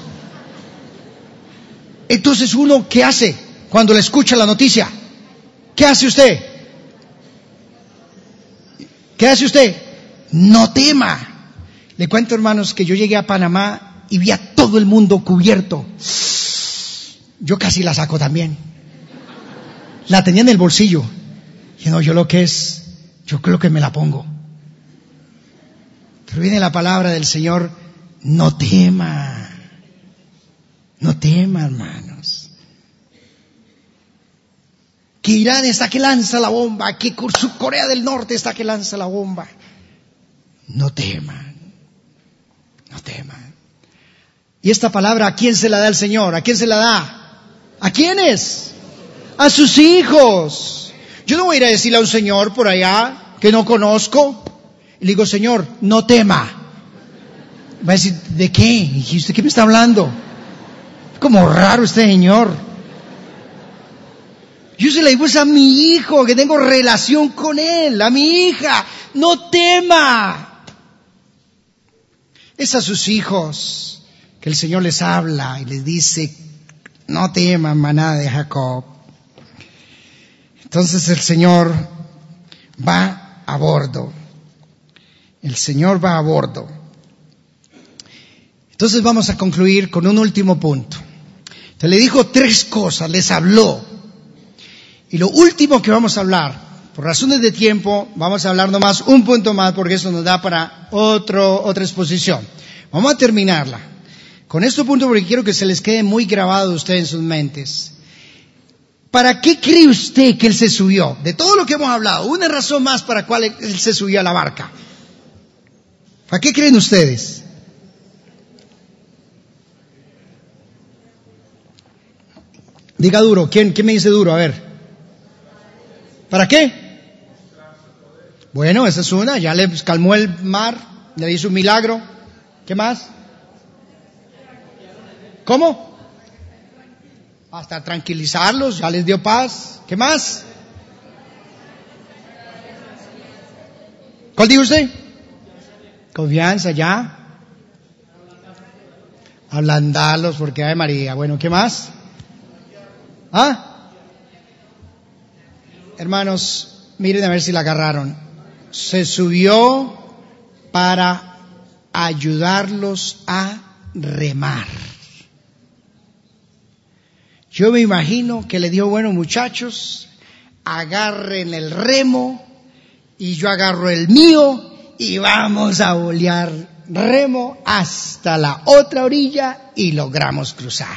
Entonces uno, ¿qué hace cuando le escucha la noticia? ¿Qué hace usted? ¿Qué hace usted? No tema. Le cuento, hermanos, que yo llegué a Panamá y vi a todo el mundo cubierto. Yo casi la saco también. La tenía en el bolsillo. Y no, yo lo que es, yo creo que me la pongo. Pero viene la palabra del Señor, no tema. No tema, hermanos. Que Irán está que lanza la bomba, que Corea del Norte está que lanza la bomba. No teman. No teman. Y esta palabra, ¿a quién se la da el Señor? ¿A quién se la da? ¿A quiénes? A sus hijos. Yo no voy a ir a decirle a un señor por allá que no conozco. Y le digo, Señor, no tema. Va a decir, ¿de qué? ¿Y usted qué me está hablando? Como raro este señor. Yo se la digo a mi hijo, que tengo relación con él, a mi hija. No tema. Es a sus hijos que el Señor les habla y les dice, no teman, manada de Jacob. Entonces el Señor va a bordo. El Señor va a bordo. Entonces vamos a concluir con un último punto. Entonces le dijo tres cosas, les habló. Y lo último que vamos a hablar, por razones de tiempo, vamos a hablar nomás un punto más porque eso nos da para otro, otra exposición. Vamos a terminarla con este punto porque quiero que se les quede muy grabado a ustedes en sus mentes. ¿Para qué cree usted que él se subió? De todo lo que hemos hablado, una razón más para la cual él se subió a la barca. ¿Para qué creen ustedes? Diga duro. ¿Quién, quién me dice duro? A ver. ¿Para qué? Bueno, esa es una. Ya le calmó el mar, le hizo un milagro. ¿Qué más? ¿Cómo? Hasta tranquilizarlos, ya les dio paz. ¿Qué más? ¿Cuál dijo usted? Confianza, ya. Ablandarlos porque hay María. Bueno, ¿qué más? ¿Ah? Hermanos, miren a ver si la agarraron. Se subió para ayudarlos a remar. Yo me imagino que le dijo, bueno muchachos, agarren el remo y yo agarro el mío y vamos a bolear remo hasta la otra orilla y logramos cruzar.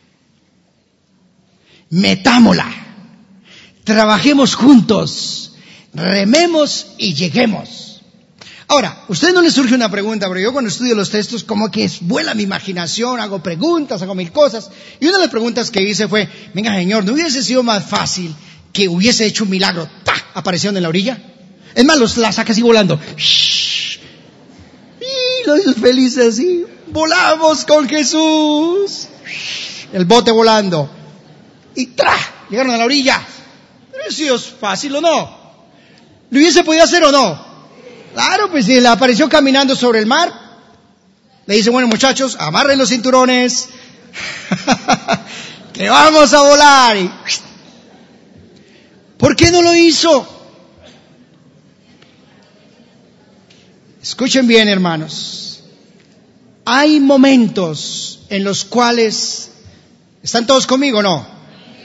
Metámosla, trabajemos juntos, rememos y lleguemos. Ahora, a usted no le surge una pregunta, pero yo cuando estudio los textos como que vuela mi imaginación, hago preguntas, hago mil cosas. Y una de las preguntas que hice fue, venga señor, ¿no hubiese sido más fácil que hubiese hecho un milagro? ¡Ta! Aparecieron en la orilla. Es más, los, la saca así volando. ¡Shh! Y los felices así, volamos con Jesús. El bote volando. Y ¡tra! Llegaron a la orilla. ¿Pero eso es fácil o no? ¿Lo hubiese podido hacer o no? Claro, pues si le apareció caminando sobre el mar, le dice, bueno muchachos, amarren los cinturones, que vamos a volar. Y... ¿por qué no lo hizo? Escuchen bien, hermanos. Hay momentos en los cuales, ¿están todos conmigo o no?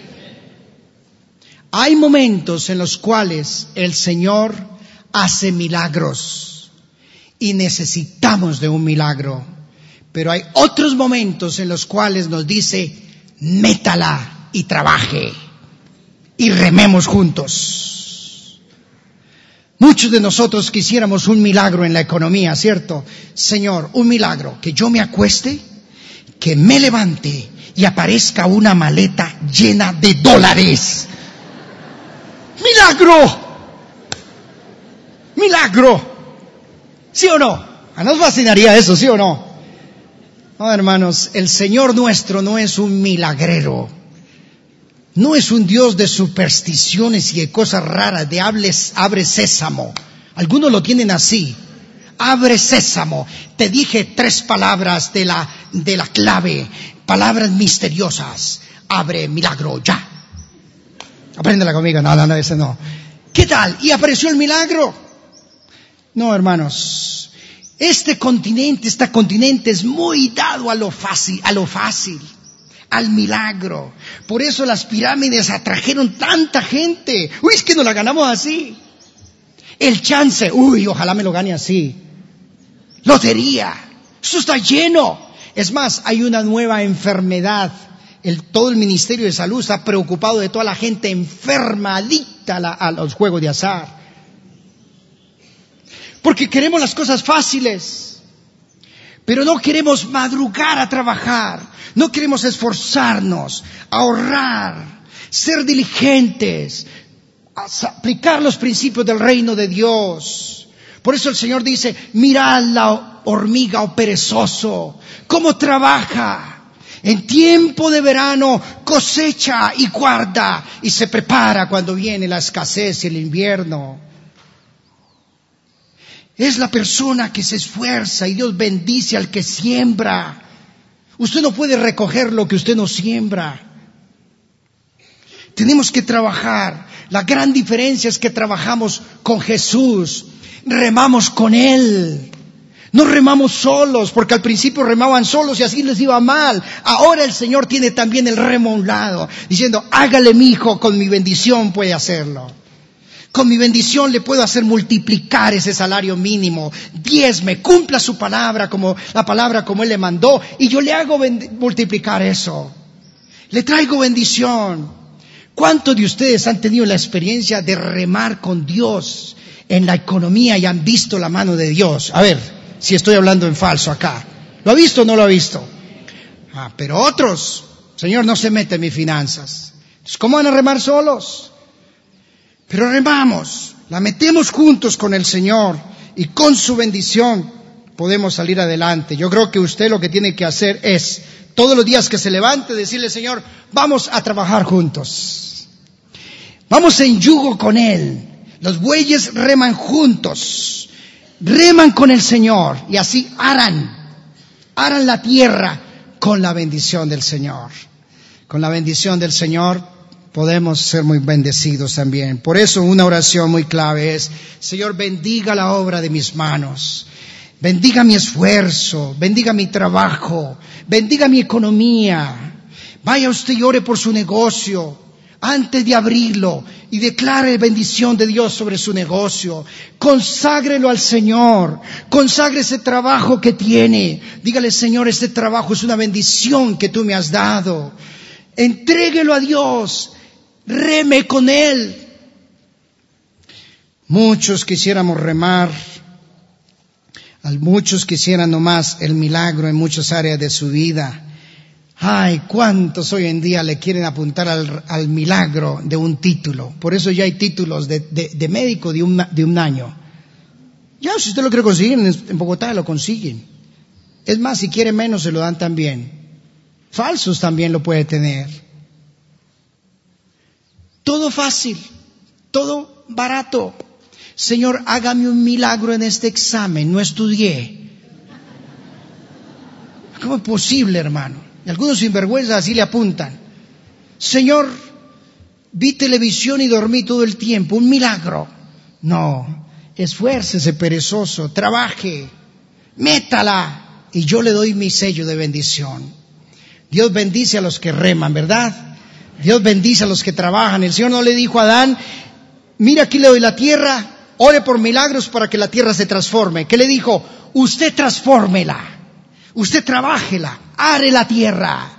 Hay momentos en los cuales el Señor hace milagros y necesitamos de un milagro, pero hay otros momentos en los cuales nos dice, métala y trabaje y rememos juntos. Muchos de nosotros quisiéramos un milagro en la economía, ¿cierto? Señor, un milagro, que yo me acueste, que me levante y aparezca una maleta llena de dólares. ¡Milagro! ¡Milagro! ¿Sí o no? A nos fascinaría eso, ¿sí o no? No, hermanos, el Señor nuestro no es un milagrero. No es un Dios de supersticiones y de cosas raras, de hables, abre sésamo. Algunos lo tienen así. Abre sésamo. Te dije tres palabras de la, de la clave. Palabras misteriosas. Abre milagro, ya. Apréndela conmigo. No, no, no, ese no. ¿Qué tal? Y apareció el milagro. No, hermanos, este continente, este continente es muy dado a lo fácil, a lo fácil, al milagro. Por eso las pirámides atrajeron tanta gente. Uy, es que nos la ganamos así. El chance, uy, ojalá me lo gane así. Lotería, eso está lleno. Es más, hay una nueva enfermedad. El, todo el Ministerio de Salud está preocupado de toda la gente enferma, adicta a, la, a los juegos de azar. Porque queremos las cosas fáciles, pero no queremos madrugar a trabajar, no queremos esforzarnos, ahorrar, ser diligentes, aplicar los principios del reino de Dios. Por eso el Señor dice, mirad la hormiga o perezoso, cómo trabaja. En tiempo de verano cosecha y guarda y se prepara cuando viene la escasez y el invierno. Es la persona que se esfuerza y Dios bendice al que siembra. Usted no puede recoger lo que usted no siembra. Tenemos que trabajar. La gran diferencia es que trabajamos con Jesús. Remamos con Él. No remamos solos, porque al principio remaban solos y así les iba mal. Ahora el Señor tiene también el remo a un lado, diciendo, hágale mi hijo, con mi bendición puede hacerlo. Con mi bendición le puedo hacer multiplicar ese salario mínimo. Diezme, cumpla su palabra, como la palabra como Él le mandó, y yo le hago multiplicar eso. Le traigo bendición. ¿Cuántos de ustedes han tenido la experiencia de remar con Dios en la economía y han visto la mano de Dios? A ver, si estoy hablando en falso acá. ¿Lo ha visto o no lo ha visto? Ah, pero otros, Señor, no se mete en mis finanzas. Entonces, ¿cómo van a remar solos? Pero remamos, la metemos juntos con el Señor y con su bendición podemos salir adelante. Yo creo que usted lo que tiene que hacer es, todos los días que se levante, decirle, Señor, vamos a trabajar juntos. Vamos en yugo con Él. Los bueyes reman juntos. Reman con el Señor y así aran, aran la tierra con la bendición del Señor. Con la bendición del Señor podemos ser muy bendecidos también. Por eso una oración muy clave es, Señor, bendiga la obra de mis manos. bendiga mi esfuerzo, bendiga mi trabajo, bendiga mi economía. Vaya usted y ore por su negocio antes de abrirlo y declare bendición de Dios sobre su negocio. Conságrelo al Señor, consagre ese trabajo que tiene. Dígale: Señor, este trabajo es una bendición que tú me has dado. Entréguelo a Dios, reme con Él. Muchos quisiéramos remar, muchos quisieran nomás el milagro en muchas áreas de su vida. Ay, cuántos hoy en día le quieren apuntar al, al milagro de un título. Por eso ya hay títulos de, de, de médico de un, de un año. Ya, si usted lo quiere conseguir, en, en Bogotá lo consiguen. Es más, si quiere menos, se lo dan también. Falsos también lo puede tener. Todo fácil, todo barato. Señor, hágame un milagro en este examen, no estudié. ¿Cómo es posible, hermano? Y algunos sinvergüenzas así le apuntan. Señor, vi televisión y dormí todo el tiempo, un milagro. No, esfuércese, perezoso, trabaje, métala, y yo le doy mi sello de bendición. Dios bendice a los que reman, ¿verdad? Dios bendice a los que trabajan. El Señor no le dijo a Adán: mira, aquí le doy la tierra, ore por milagros para que la tierra se transforme. ¿Qué le dijo? Usted transfórmela. Usted trabájela, are la tierra.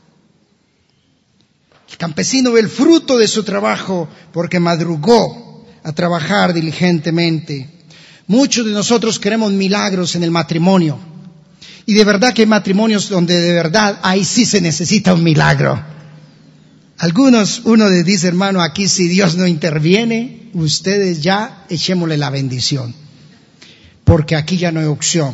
El campesino ve el fruto de su trabajo porque madrugó a trabajar diligentemente. Muchos de nosotros queremos milagros en el matrimonio. Y de verdad que hay matrimonios donde de verdad ahí sí se necesita un milagro. Algunos, uno les dice: hermano, aquí si Dios no interviene, ustedes ya echémosle la bendición. Porque aquí ya no hay opción.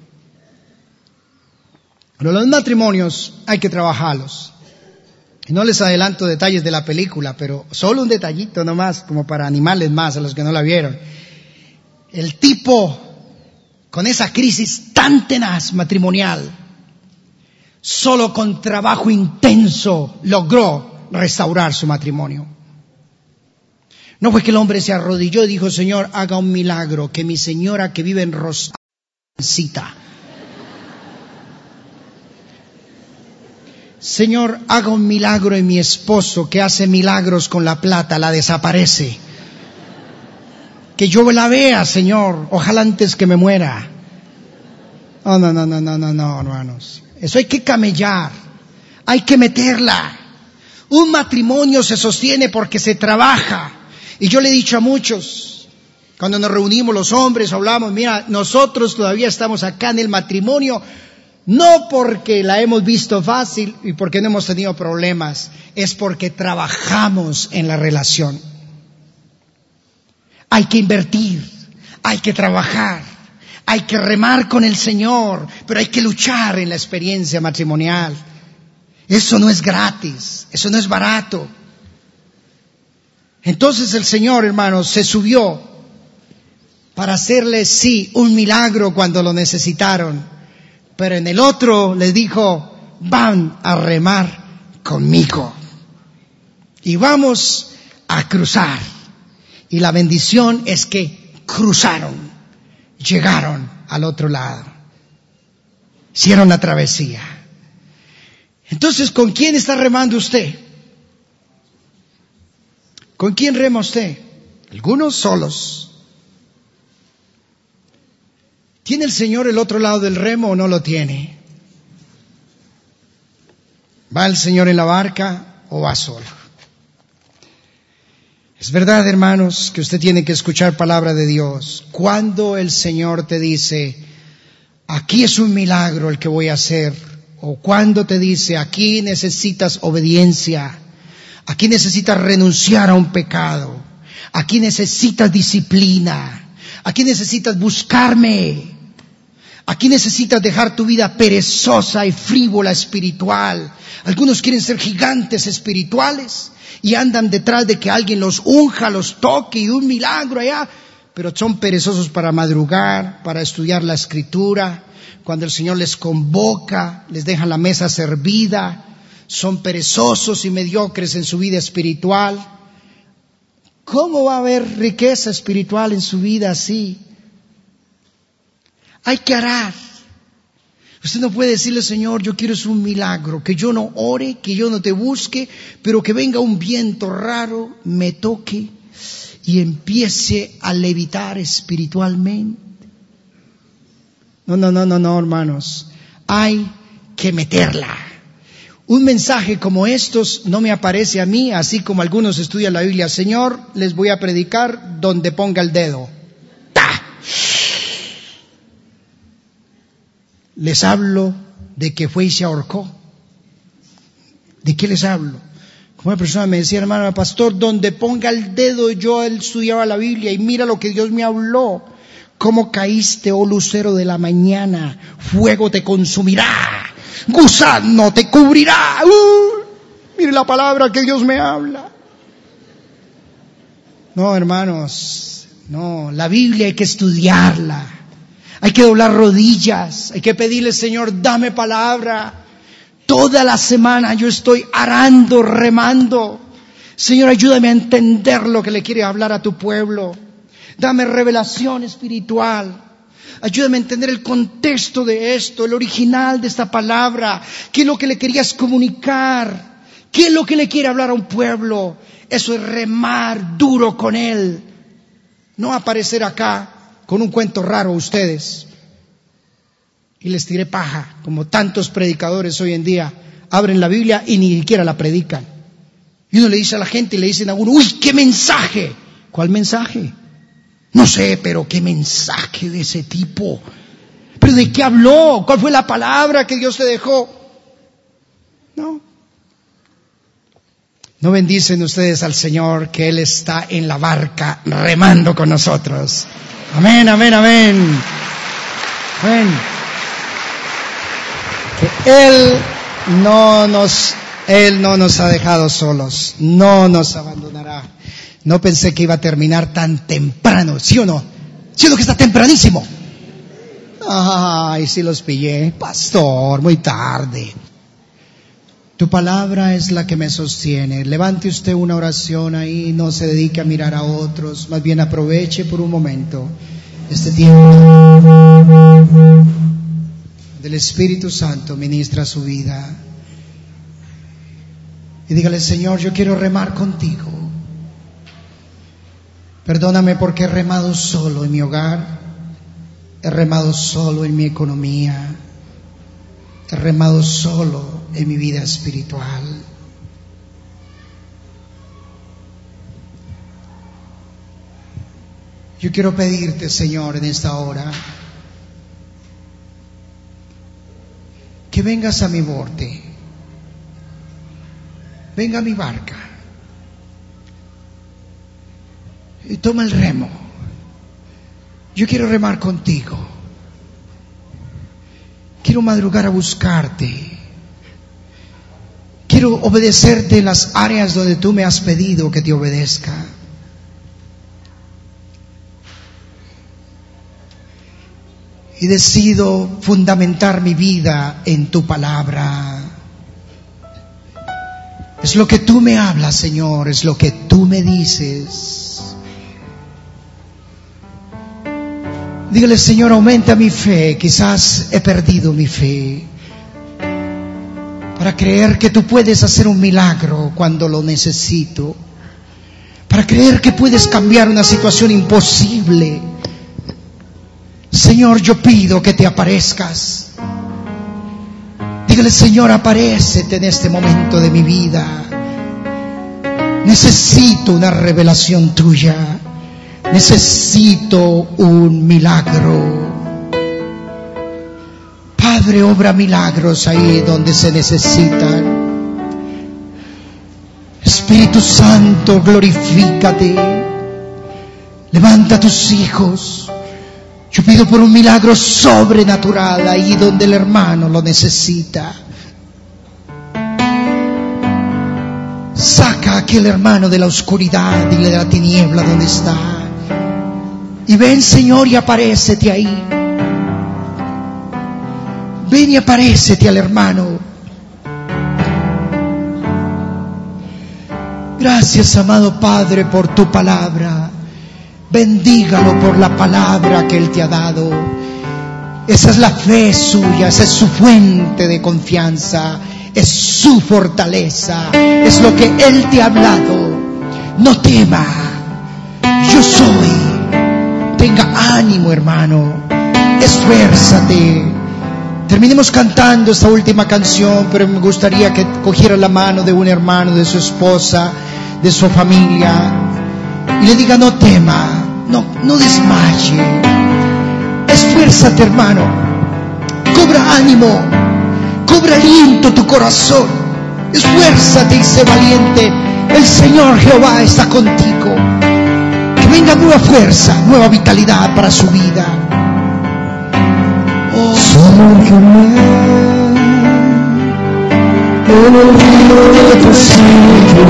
Pero los matrimonios hay que trabajarlos. Y no les adelanto detalles de la película, pero solo un detallito nomás, como para animarles más a los que no la vieron. El tipo, con esa crisis tan tenaz matrimonial, solo con trabajo intenso logró restaurar su matrimonio. No fue que el hombre se arrodilló y dijo: Señor, haga un milagro, que mi señora que vive en Rosario necesita. Señor, haga un milagro en mi esposo que hace milagros con la plata, la desaparece. Que yo la vea, Señor, ojalá antes que me muera. Oh, no, no, no, no, no, no, hermanos. Eso hay que camellar, hay que meterla. Un matrimonio se sostiene porque se trabaja. Y yo le he dicho a muchos, cuando nos reunimos los hombres, hablamos: mira, nosotros todavía estamos acá en el matrimonio, no porque la hemos visto fácil y porque no hemos tenido problemas, es porque trabajamos en la relación. Hay que invertir, hay que trabajar, hay que remar con el Señor, pero hay que luchar en la experiencia matrimonial. Eso no es gratis, eso no es barato. Entonces el Señor, hermanos, se subió para hacerle, sí, un milagro cuando lo necesitaron. Pero en el otro le dijo: van a remar conmigo. Y vamos a cruzar. Y la bendición es que cruzaron, llegaron al otro lado. Hicieron la travesía. Entonces, ¿con quién está remando usted? ¿Con quién rema usted? Algunos solos. ¿Tiene el Señor el otro lado del remo o no lo tiene? ¿Va el Señor en la barca o va solo? Es verdad, hermanos, que usted tiene que escuchar palabra de Dios. Cuando el Señor te dice: aquí es un milagro el que voy a hacer, o cuando te dice: aquí necesitas obediencia, aquí necesitas renunciar a un pecado, aquí necesitas disciplina, aquí necesitas buscarme, aquí necesitas dejar tu vida perezosa y frívola espiritual. Algunos quieren ser gigantes espirituales y andan detrás de que alguien los unja, los toque y un milagro allá, pero son perezosos para madrugar, para estudiar la Escritura. Cuando el Señor les convoca, les deja la mesa servida, son perezosos y mediocres en su vida espiritual. ¿Cómo va a haber riqueza espiritual en su vida así? Hay que orar. Usted no puede decirle, Señor, yo quiero es un milagro, que yo no ore, que yo no te busque, pero que venga un viento raro, me toque y empiece a levitar espiritualmente. No, no, no, no, no, hermanos. Hay que meterla. Un mensaje como estos no me aparece a mí, así como algunos estudian la Biblia. Señor, les voy a predicar donde ponga el dedo. ¡Ta! Les hablo de que fue y se ahorcó. ¿De qué les hablo? Como una persona me decía, hermano, pastor, donde ponga el dedo, yo estudiaba la Biblia y mira lo que Dios me habló. ¿Cómo caíste, oh lucero de la mañana? Fuego te consumirá, gusano te cubrirá. Uh, mire la palabra que Dios me habla. No, hermanos, no, la Biblia hay que estudiarla. Hay que doblar rodillas, hay que pedirle, Señor, dame palabra. Toda la semana yo estoy arando, remando. Señor, ayúdame a entender lo que le quiere hablar a tu pueblo. Dame revelación espiritual. Ayúdame a entender el contexto de esto, el original de esta palabra. ¿Qué es lo que le querías comunicar? ¿Qué es lo que le quiere hablar a un pueblo? Eso es remar duro con él. No aparecer acá con un cuento raro a ustedes y les tiré paja, como tantos predicadores hoy en día abren la Biblia y ni siquiera la predican. Y uno le dice a la gente y le dicen a uno, uy, qué mensaje. ¿Cuál mensaje? No sé, pero qué mensaje de ese tipo. ¿Pero de qué habló? ¿Cuál fue la palabra que Dios te dejó? No. ¿No bendicen ustedes al Señor que Él está en la barca remando con nosotros? Amén, amén, amén. Amén. Que Él no nos, Él no nos ha dejado solos, no nos abandonará. No pensé que iba a terminar tan temprano, ¿sí o no? ¿Sí o no que está tempranísimo? Ay, sí los pillé, pastor, muy tarde. Tu palabra es la que me sostiene. Levante usted una oración ahí, no se dedique a mirar a otros, más bien aproveche por un momento este tiempo del Espíritu Santo, ministra su vida. Y dígale, Señor, yo quiero remar contigo. Perdóname porque he remado solo en mi hogar, he remado solo en mi economía, he remado solo en mi vida espiritual. Yo quiero pedirte, Señor, en esta hora, que vengas a mi borde, venga a mi barca y toma el remo. Yo quiero remar contigo, quiero madrugar a buscarte, quiero obedecerte en las áreas donde tú me has pedido que te obedezca. Y decido fundamentar mi vida en tu palabra. Es lo que tú me hablas, Señor, es lo que tú me dices. Dígale, Señor, aumenta mi fe. Quizás he perdido mi fe para creer que tú puedes hacer un milagro cuando lo necesito, para creer que puedes cambiar una situación imposible. Señor, yo pido que te aparezcas. Dígale, Señor, aparécete en este momento de mi vida. Necesito una revelación tuya. Necesito un milagro. Padre, obra milagros ahí donde se necesitan. Espíritu Santo, glorifícate. Levanta a tus hijos. Yo pido por un milagro sobrenatural ahí donde el hermano lo necesita. Saca a aquel hermano de la oscuridad y de la tiniebla donde está. Y ven, Señor, y aparécete ahí. Ven y aparécete al hermano. Gracias, amado Padre, por tu palabra. Bendígalo por la palabra que Él te ha dado. Esa es la fe suya, esa es su fuente de confianza, es su fortaleza, es lo que Él te ha hablado. No tema, yo soy. Tenga ánimo, hermano, esfuérzate. Terminemos cantando esta última canción, pero me gustaría que cogiera la mano de un hermano, de su esposa, de su familia, y le diga: no tema, no, no desmaye. Esfuérzate, hermano, cobra ánimo, cobra aliento tu corazón, esfuérzate y sé valiente. El Señor Jehová está contigo. Que venga nueva fuerza, nueva vitalidad para su vida. Oh, sumérgeme en el río de tu espíritu.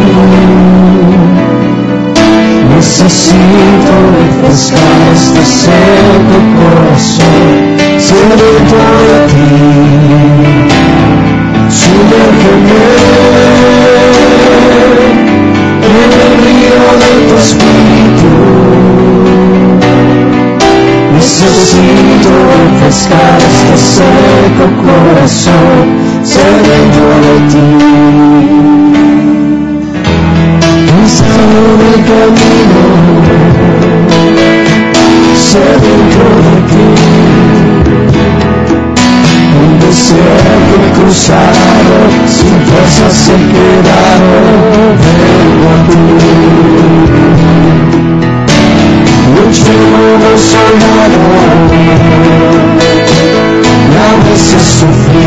Necesito refrescar este seco corazón, sediento de ti. Sumérgeme en el río de tu espíritu. Necesito refrescar este seco corazón, sediento de ti. Cansado del camino, sediento de ti. Un desierto cruzado, sin fuerzas he quedado, vengo a ti. Luché como soldado, y a veces sufrí.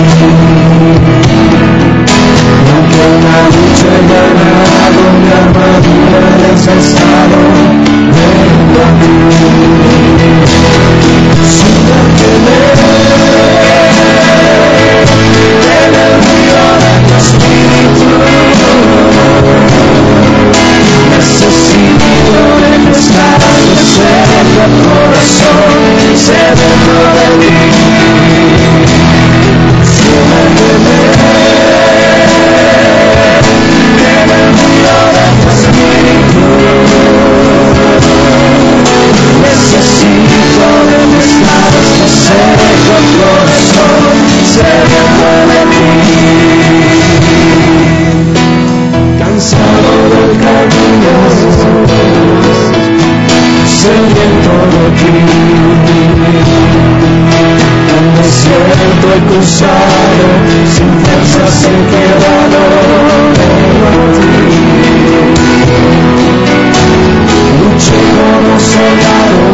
Aunque una lucha he ganado, mi armadura he desgastado, vengo a ti. Sumérgeme en el río de tu espíritu. Necesito refrescar el seco corazón, sediento de ti. Sumérgeme en el río de tu espíritu. Necesito refrescar este seco corazón, sediento de ti. Cansado del camino, sediento de ti. Un desierto he cruzado, sin fuerzas he quedado, vengo a ti. Luché como soldado,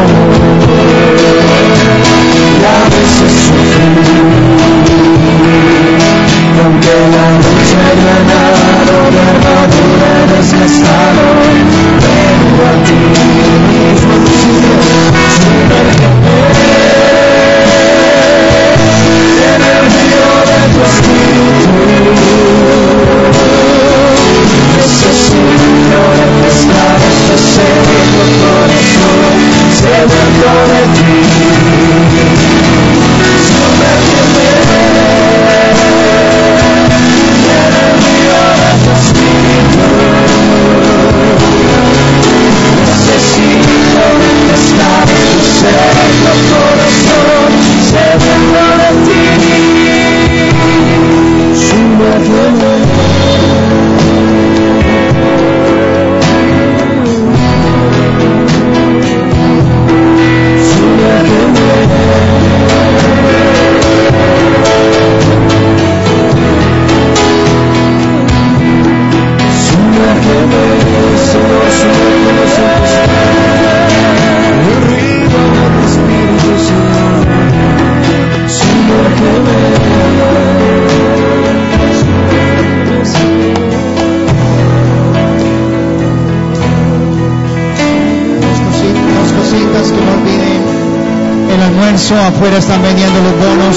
y a veces sufrí. Aunque la lucha he ganado, mi armadura he desgastado, vengo a ti. Sumérgeme en el río de tu espíritu. Necesito refrescar este seco corazón, sediento de ti. Sumérgeme en el río de tu espíritu. Necesito refrescar este seco corazón, sediento de ti. Sumérgeme. Afuera están vendiendo los bonos.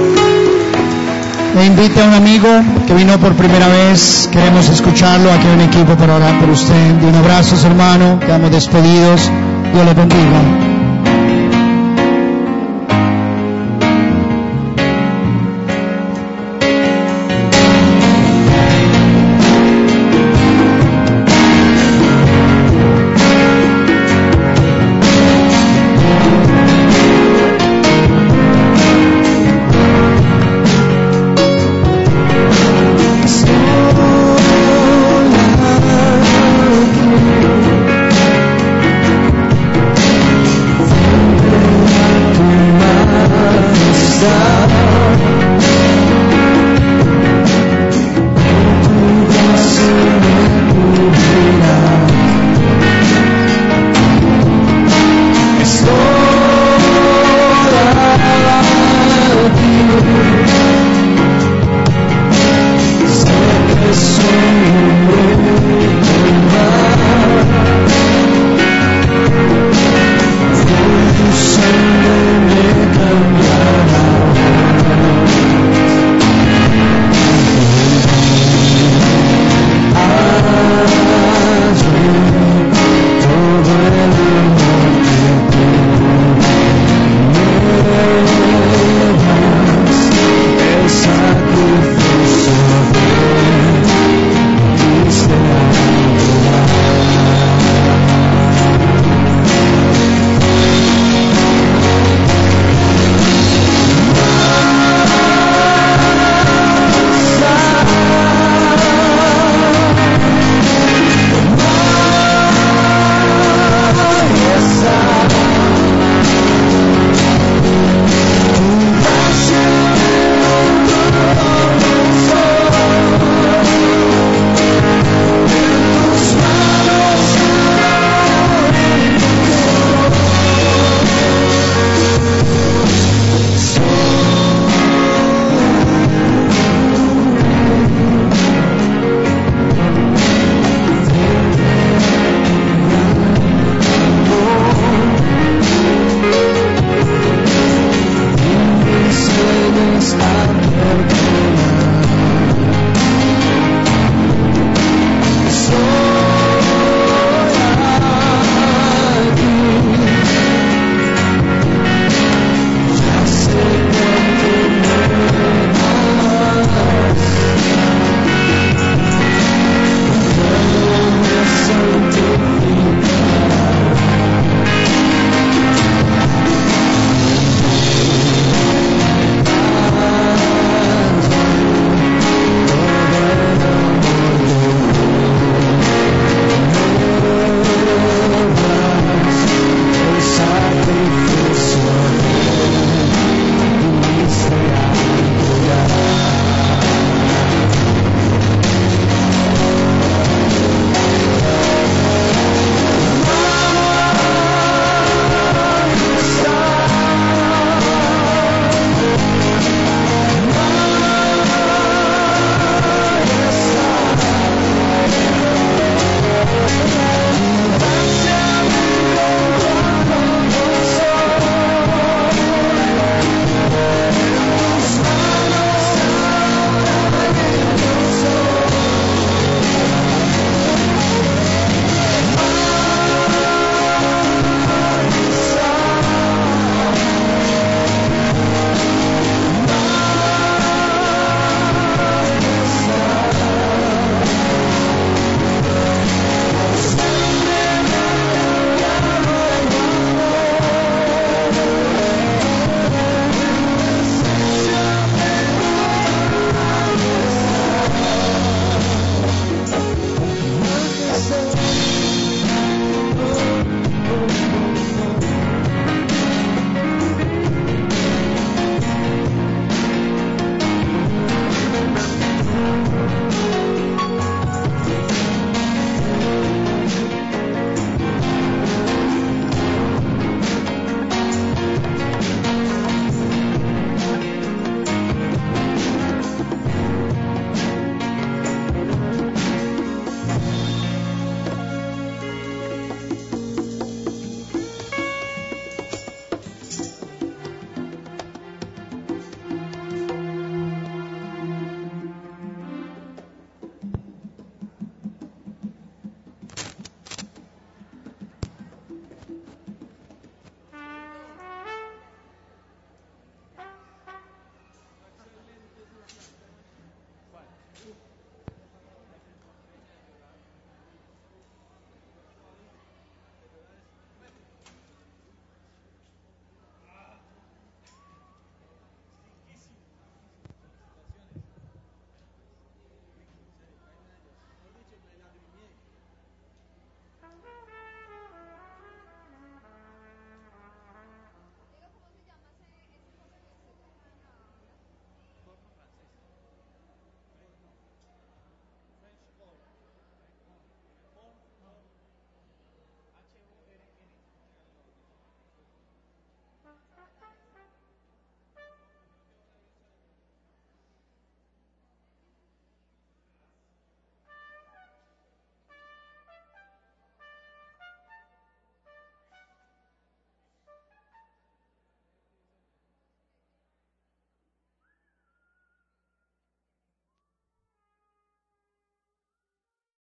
Le invite a un amigo que vino por primera vez. Queremos escucharlo. Aquí hay un equipo para orar por usted. De un abrazo, hermano. Quedamos despedidos. Dios le bendiga.